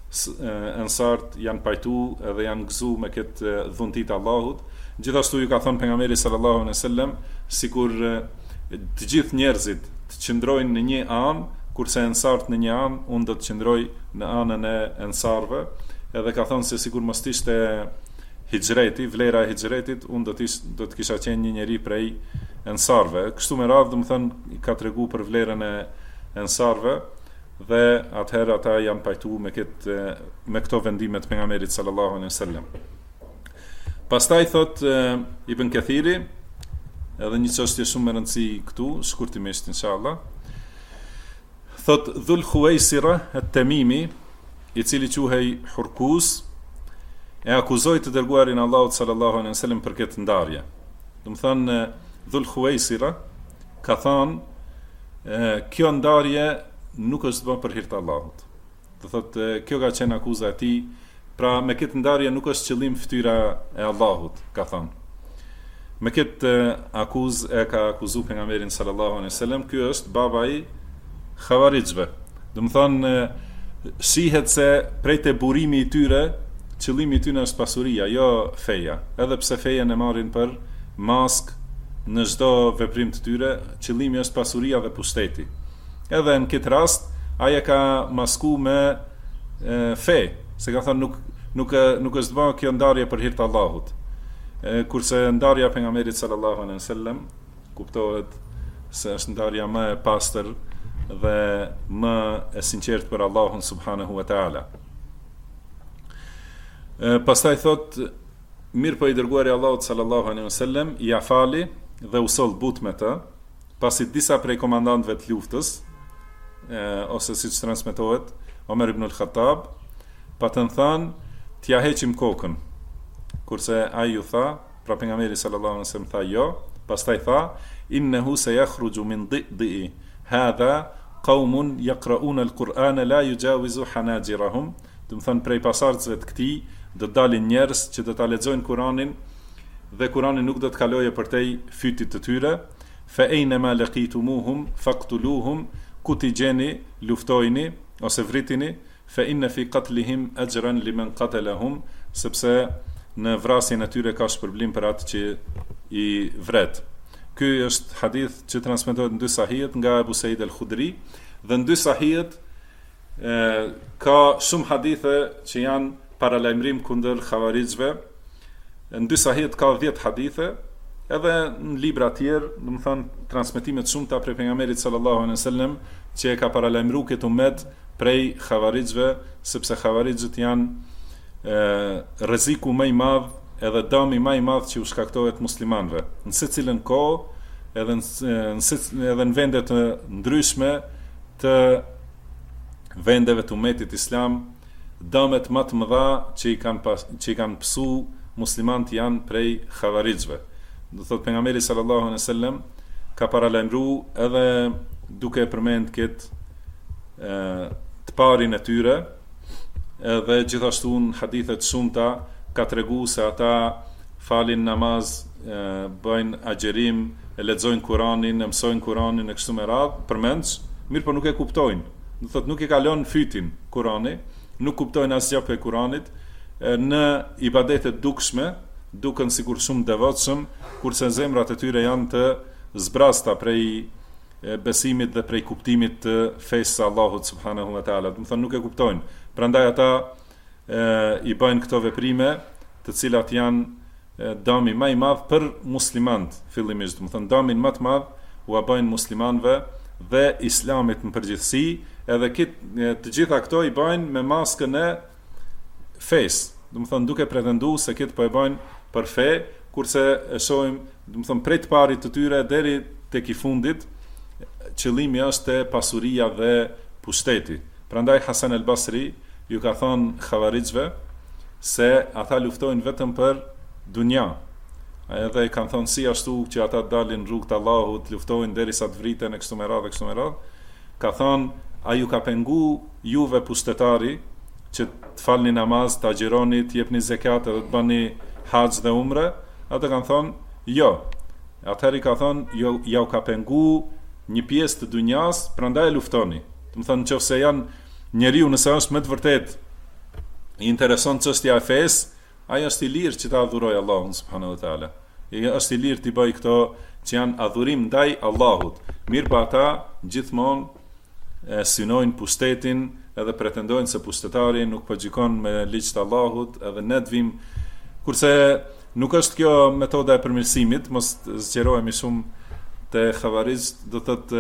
[SPEAKER 2] ensart janë pajtu edhe janë gëzu me këtë dhuntit Allahut. Gjithashtu ju ka thënë pejgamberi sallallahu alaihi wasallam, sikur të gjithë njerëzit të qëndrojnë në një anë, kurse ensart në një anë, unë do të qëndroj në anën e ensarve. Edhe ka thënë se sikur mos ishte hijreti, vlera e hijretit, unë do të kisha qenë një njeri prej ensarve. Kështu me radhë, do të thënë ka tregu për vlerën e ensarve, dhe atëherë ata janë pajtu me këto vendime të pejgamberit sallallahu alaihi wasallam. Pastaj thot Ibn Kathiri, edhe një çështje shumë e rëndësishme këtu, shkurtimisht inshallah. Thot Dhul Khuwaisira at-Tamimi, i cili quhej Hurkus, e akuzoi të dërguarin Allahut sallallahu alaihi wasallam për këtë ndarje. Do të thënë Dhul Khuwaisira ka thënë kjo ndarje nuk është bërë për hir të Allahut. Do thotë kjo ka qenë akuza e tij, pra me këtë ndarje nuk është qëllim fytyra e Allahut, ka thënë. Me këtë akuzë e ka akuzuar pejgamberin sallallahu alaihi wasallam, ky është baba i Khawarijve. Do të thonë shihet se prej te burimi i tyre, qëllimi i tyre është pasuria, jo feja. Edhe pse feja e marrin për mask në çdo veprim të tyre, qëllimi është pasuria dhe pushteti. Edhe në këtë rast ai e ka masku me fe, se ka thënë nuk është bërë kjo ndarje për hir të Allahut. Kurse ndarja e pejgamberit sallallahu alaihi wasallam kuptohet se është ndarja më e pastër dhe më e sinqertë për Allahun subhanahu wa taala. Pastaj thot, mirë po i dërguari i Allahut sallallahu alaihi wasallam i afali dhe u soll but me të, pasi disa prej komandantëve të luftës, ose siç transmetohet, Omer ibn al-Khattab, patën thanë, t'ja heqim kokën. Kurse ai ju tha, pra pejgamberi sallallahu alaihi wasallam tha jo, pastaj tha, innehu sayakhruju min dhi'i hadha qaumun yaqra'una al-Qur'ana la yujawizu hanajirahum. Do të thënë prej pasardhësve të këtij do të dalin njerëz që do ta lexojnë Kur'anin dhe Kur'ani nuk do të kalojë përtej fytit të tyre. Fa aynama laqitumuhum faqtuluhum, ku t'i gjeni luftojini ose vritini, fa inna fi qatlihim ajran liman qatalahum, sepse në vrasjen e tyre ka shpërblim për atë që i vret. Ky është hadith që transmetohet në dy sahihet nga Abu Said al-Khudri, dhe në dy sahihet ka shumë hadithe që janë paralajmërim kundër Khawarijve. Në dy sahihet ka 10 hadithe, edhe në libra të tjerë, do të thonë transmetime të shumta prej pejgamberit sallallahu alaihi wasallam që e ka paralajmëruar këtë ummet prej Khawarijve, sepse Khawarijët janë rreziku më i madh edhe dëmi më i madh që u shkaktohet muslimanëve. Në secilën kohë, edhe në vende të ndryshme të vendeve të ummetit islam, dëmet më të mëdha që i kanë pësu muslimanët janë prej Khawarijve. Do thot pejgamberi sallallahu alaihi wasallam ka paralajmëruar edhe duke përmend këtë të parin e tyre, edhe gjithashtu në hadithet shumëta ka tregu se ata falin namaz, bëjnë agjerim, e lexojnë Kur'anin, e mësojnë Kur'anin e kështu me radhë, përmendsh, mirë po nuk e kuptojnë. Do thot nuk e kalon fytin Kur'ani, nuk kuptojnë asgjë për Kur'anit, në ibadetet dukshme, duken sikur shumë devotshëm, kurse zemrat e tyre janë të zbrasta prej besimit dhe prej kuptimit të fesë së Allahut subhanahu wa taala. Do të thonë nuk e kuptojnë. Prandaj ata i bëjnë këto veprime, të cilat janë dëmi më i madh për muslimanët fillimisht. Do të thonë dëmin më të madh u bëjnë muslimanëve dhe islamit në përgjithësi, edhe të gjitha këto i bëjnë me maskën e fesë. Do të thonë duke pretenduar se këtë po e bëjnë për fe, kurse e shohim, do të thonë prej të parit të tyre deri tek i fundit, qëllimi është pasuria dhe pushteti. Prandaj Hasan al-Basri ju ka thonë Khawarijve se ata luftojnë vetëm për dunja. Edhe i kanë thonë si ashtu që ata dalin në rrugt të Allahut, luftojnë derisa të vriten e kështu me radhë. Ka thonë, a ju ka pengu juve pushtetari që të falni namaz, të agjironi, të jepni zekat edhe të bani haxh dhe umre? Ata kanë thonë, jo. Atëherë ka thonë, jo, ja u ka pengu një pjesë të dunjas, prandaj e luftoni. Do të thonë nëse janë njeriu nëse është me të vërtet i intereson çështja e fesë, ai është i lirë që ta adhurojë Allahun subhanahu wa taala. Ai është i lirë të bëjë këto që janë adhurim ndaj Allahut. Mirë pa ata gjithmonë synojnë pushtetin, edhe pretendojnë se pushtetari nuk po gjikon me ligj të Allahut, edhe ne vim, kurse nuk është kjo metoda e përmirësimit, mos zgjerohemi shumë te Khawarij, do thotë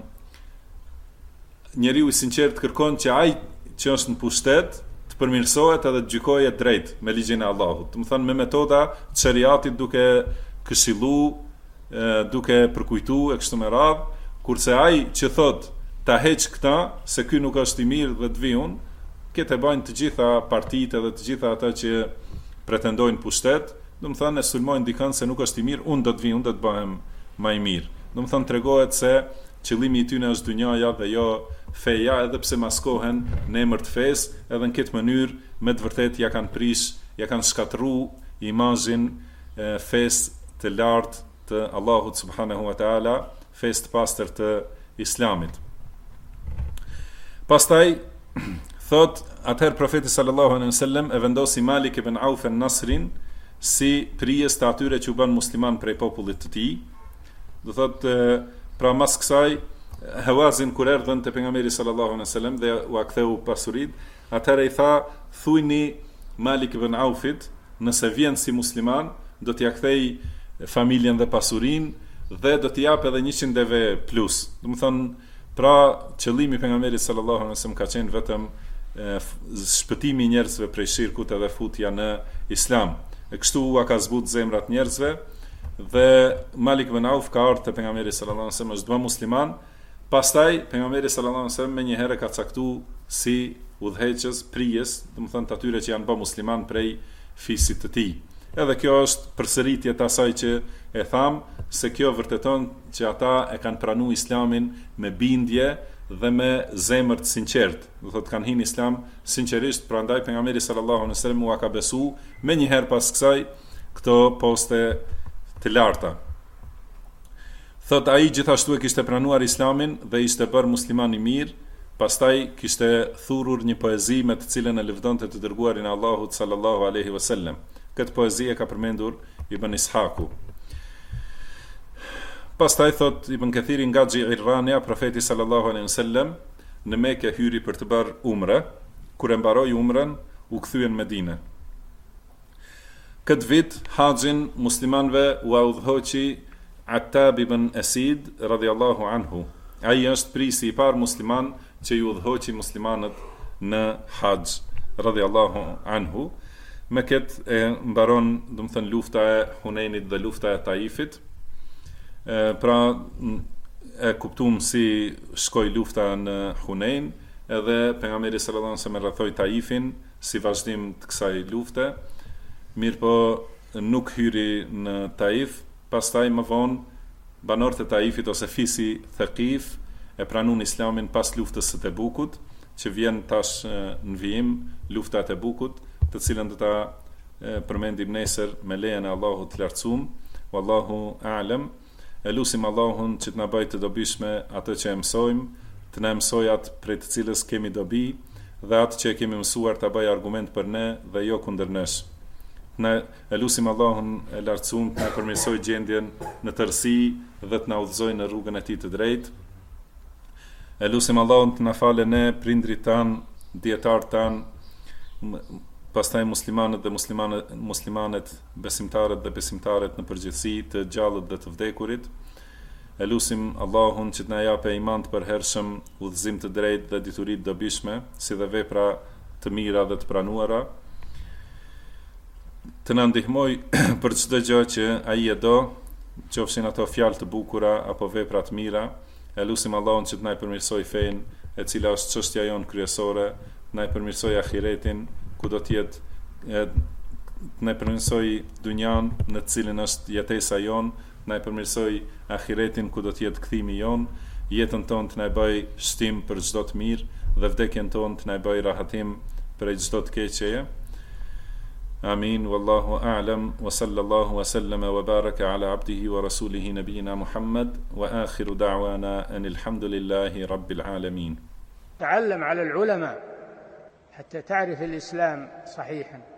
[SPEAKER 2] njeriu i sinqert kërkon që ai që është në pushtet të përmirësohet edhe të gjykojë drejt me ligjin e Allahut. Do të thonë me metoda të shariatit, duke këshillu, duke përkujtu e kështu me radhë, kurse ai që thot ta heq këta se ky nuk është i mirë dhe të vi unë, këtë e bajnë të gjitha partitë edhe të gjitha ata që pretendojnë pushtet, do të thonë e sulmojnë dikën se nuk është i mirë, unë do të vi, unë do të bëhem më i mirë. Do të thonë tregohet se qëllimi i tyre është dynjaja dhe jo feja, edhe pse maskohen në emër të fesë, edhe në këtë mënyrë me të vërtetë ja kanë prish, ja kanë shkatërruar imazhin fesë të lartë të Allahut subhanahu wa taala, fesë të pastër të Islamit. Pastaj thot, atëherë profeti sallallahu alaihi wasallam e vendosi Malik ibn Auf an-Nasrin si prijes të atyre që u bën musliman prej popullit të tij. Do thot, pra mas kësaj Hawazin kur erdhën te pejgamberi sallallahu alaihi wasallam dhe u aktheu pasurit, atëherë i tha, thujni Malik ibn Aufit, nëse vjen si musliman, do t'ia kthej familjen dhe pasurinë dhe do t'i jap edhe 100 deve plus. Do të thonë, pra qëllimi i pejgamberit sallallahu alaihi wasallam ka qenë vetëm shpëtimi i njerëzve prej shirkut edhe futja në Islam. E kështu u ka zbut zemrat njerëzve dhe Malik ibn Auf ka ardhur te pejgamberi sallallahu alaihi wasallam, është bë musliman. Pastaj pejgamberi sallallahu alaihi wasallam më një herë ka caktuar si udhëheqës, prijes, do të thonë atyre që janë bë musliman prej fisit të tij. Edhe kjo është përsëritje të asaj që e tham, se kjo vërteton që ata e kanë pranuar Islamin me bindje dhe me zemër të sinqertë. Do thotë kanë hyrë në Islam sinqerisht, prandaj pejgamberi sallallahu alaihi wasallam u ka besu më një herë pas kësaj këto poste të larta. Thot, ai gjithashtu e kishte pranuar Islamin dhe ishte bërë musliman i mirë, pastaj kishte thurur një poezi me të cilën e lëvdonte të dërguarin e Allahut sallallahu alaihi wasallam. Këtë poezi e ka përmendur Ibn Ishaku. Pastaj thot Ibn Kathiri nga Xhirrania, profeti sallallahu alaihi wasallam në Mekë hyri për të bërë umre, kur e mbaroi umrën, u kthye në Medinë. Këtë vit haxhin muslimanëve u udhëhoqi Attab ibn Asid radhiyallahu anhu. Ai është prisi i parë musliman që ju udhëhoqi muslimanët në haxh radhiyallahu anhu. Me këtë e mbaron, do të thënë, lufta e Hunenit dhe lufta e Taifit. Pra e kuptuam si shkoi lufta në Hunen, edhe pejgamberi sallallahu alaihi wasallam rrethoi Taifin si vazhdim të kësaj lufte. Mirpo nuk hyri në Taif. Pastaj më vonë banorët e Taifit ose fisi Thaqif e pranuan Islamin pas luftës së Tebukut, që vjen tash në vijim lufta e Tebukut, të cilën do ta përmendim nesër me lejen e Allahut të lartësuar. Wallahu a'lam. Elusim Allahun që të na bëjë të dobishme atë që e mësojmë, të na mësojë atë prej të cilës kemi dobi dhe atë që e kemi mësuar ta bëjë argument për ne dhe jo kundër nesh. Ne elusim Allahun e lartësuar të na përmirësojë gjendjen në tërësi dhe të na udhëzojë në rrugën e tij të drejtë. Elusim Allahun të na falë ne, prindrit tan, dietarët tan, pastaj muslimanët dhe muslimanet, besimtarët dhe besimtarët në përgjithësi, të gjallët dhe të vdekurit. Elusim Allahun që të na japë iman të përhershëm, udhëzim të drejtë dhe dituri të dobishme, si dhe vepra të mira dhe të pranuara. Të na ndihmoj për çdo gjë që ai e do, qofshin ato fjalë të bukura apo vepra të mira. Elusim Allahun që të na përmirësoj fenë, e cila është çështja jonë kryesore, të na përmirësoj ahiretin, ku do të jetë, të na përmirësoj dunjan në të cilën është jetesa jonë, të na përmirësoj ahiretin ku do të jetë kthimi jonë, jetën tonë të na bëj shtim për çdo të mirë dhe vdekjen tonë të na bëj rahatim për çdo të keqje. Amin, wallahu a'lam, wa sallallahu wa sallama wa baraka ala abdihi wa rasulihi nabiyina Muhammad, wa akhiru da'wana anil hamdulillahi rabbil alamin.
[SPEAKER 1] تعلم على العلماء حتى تعرف الإسلام صحيحا.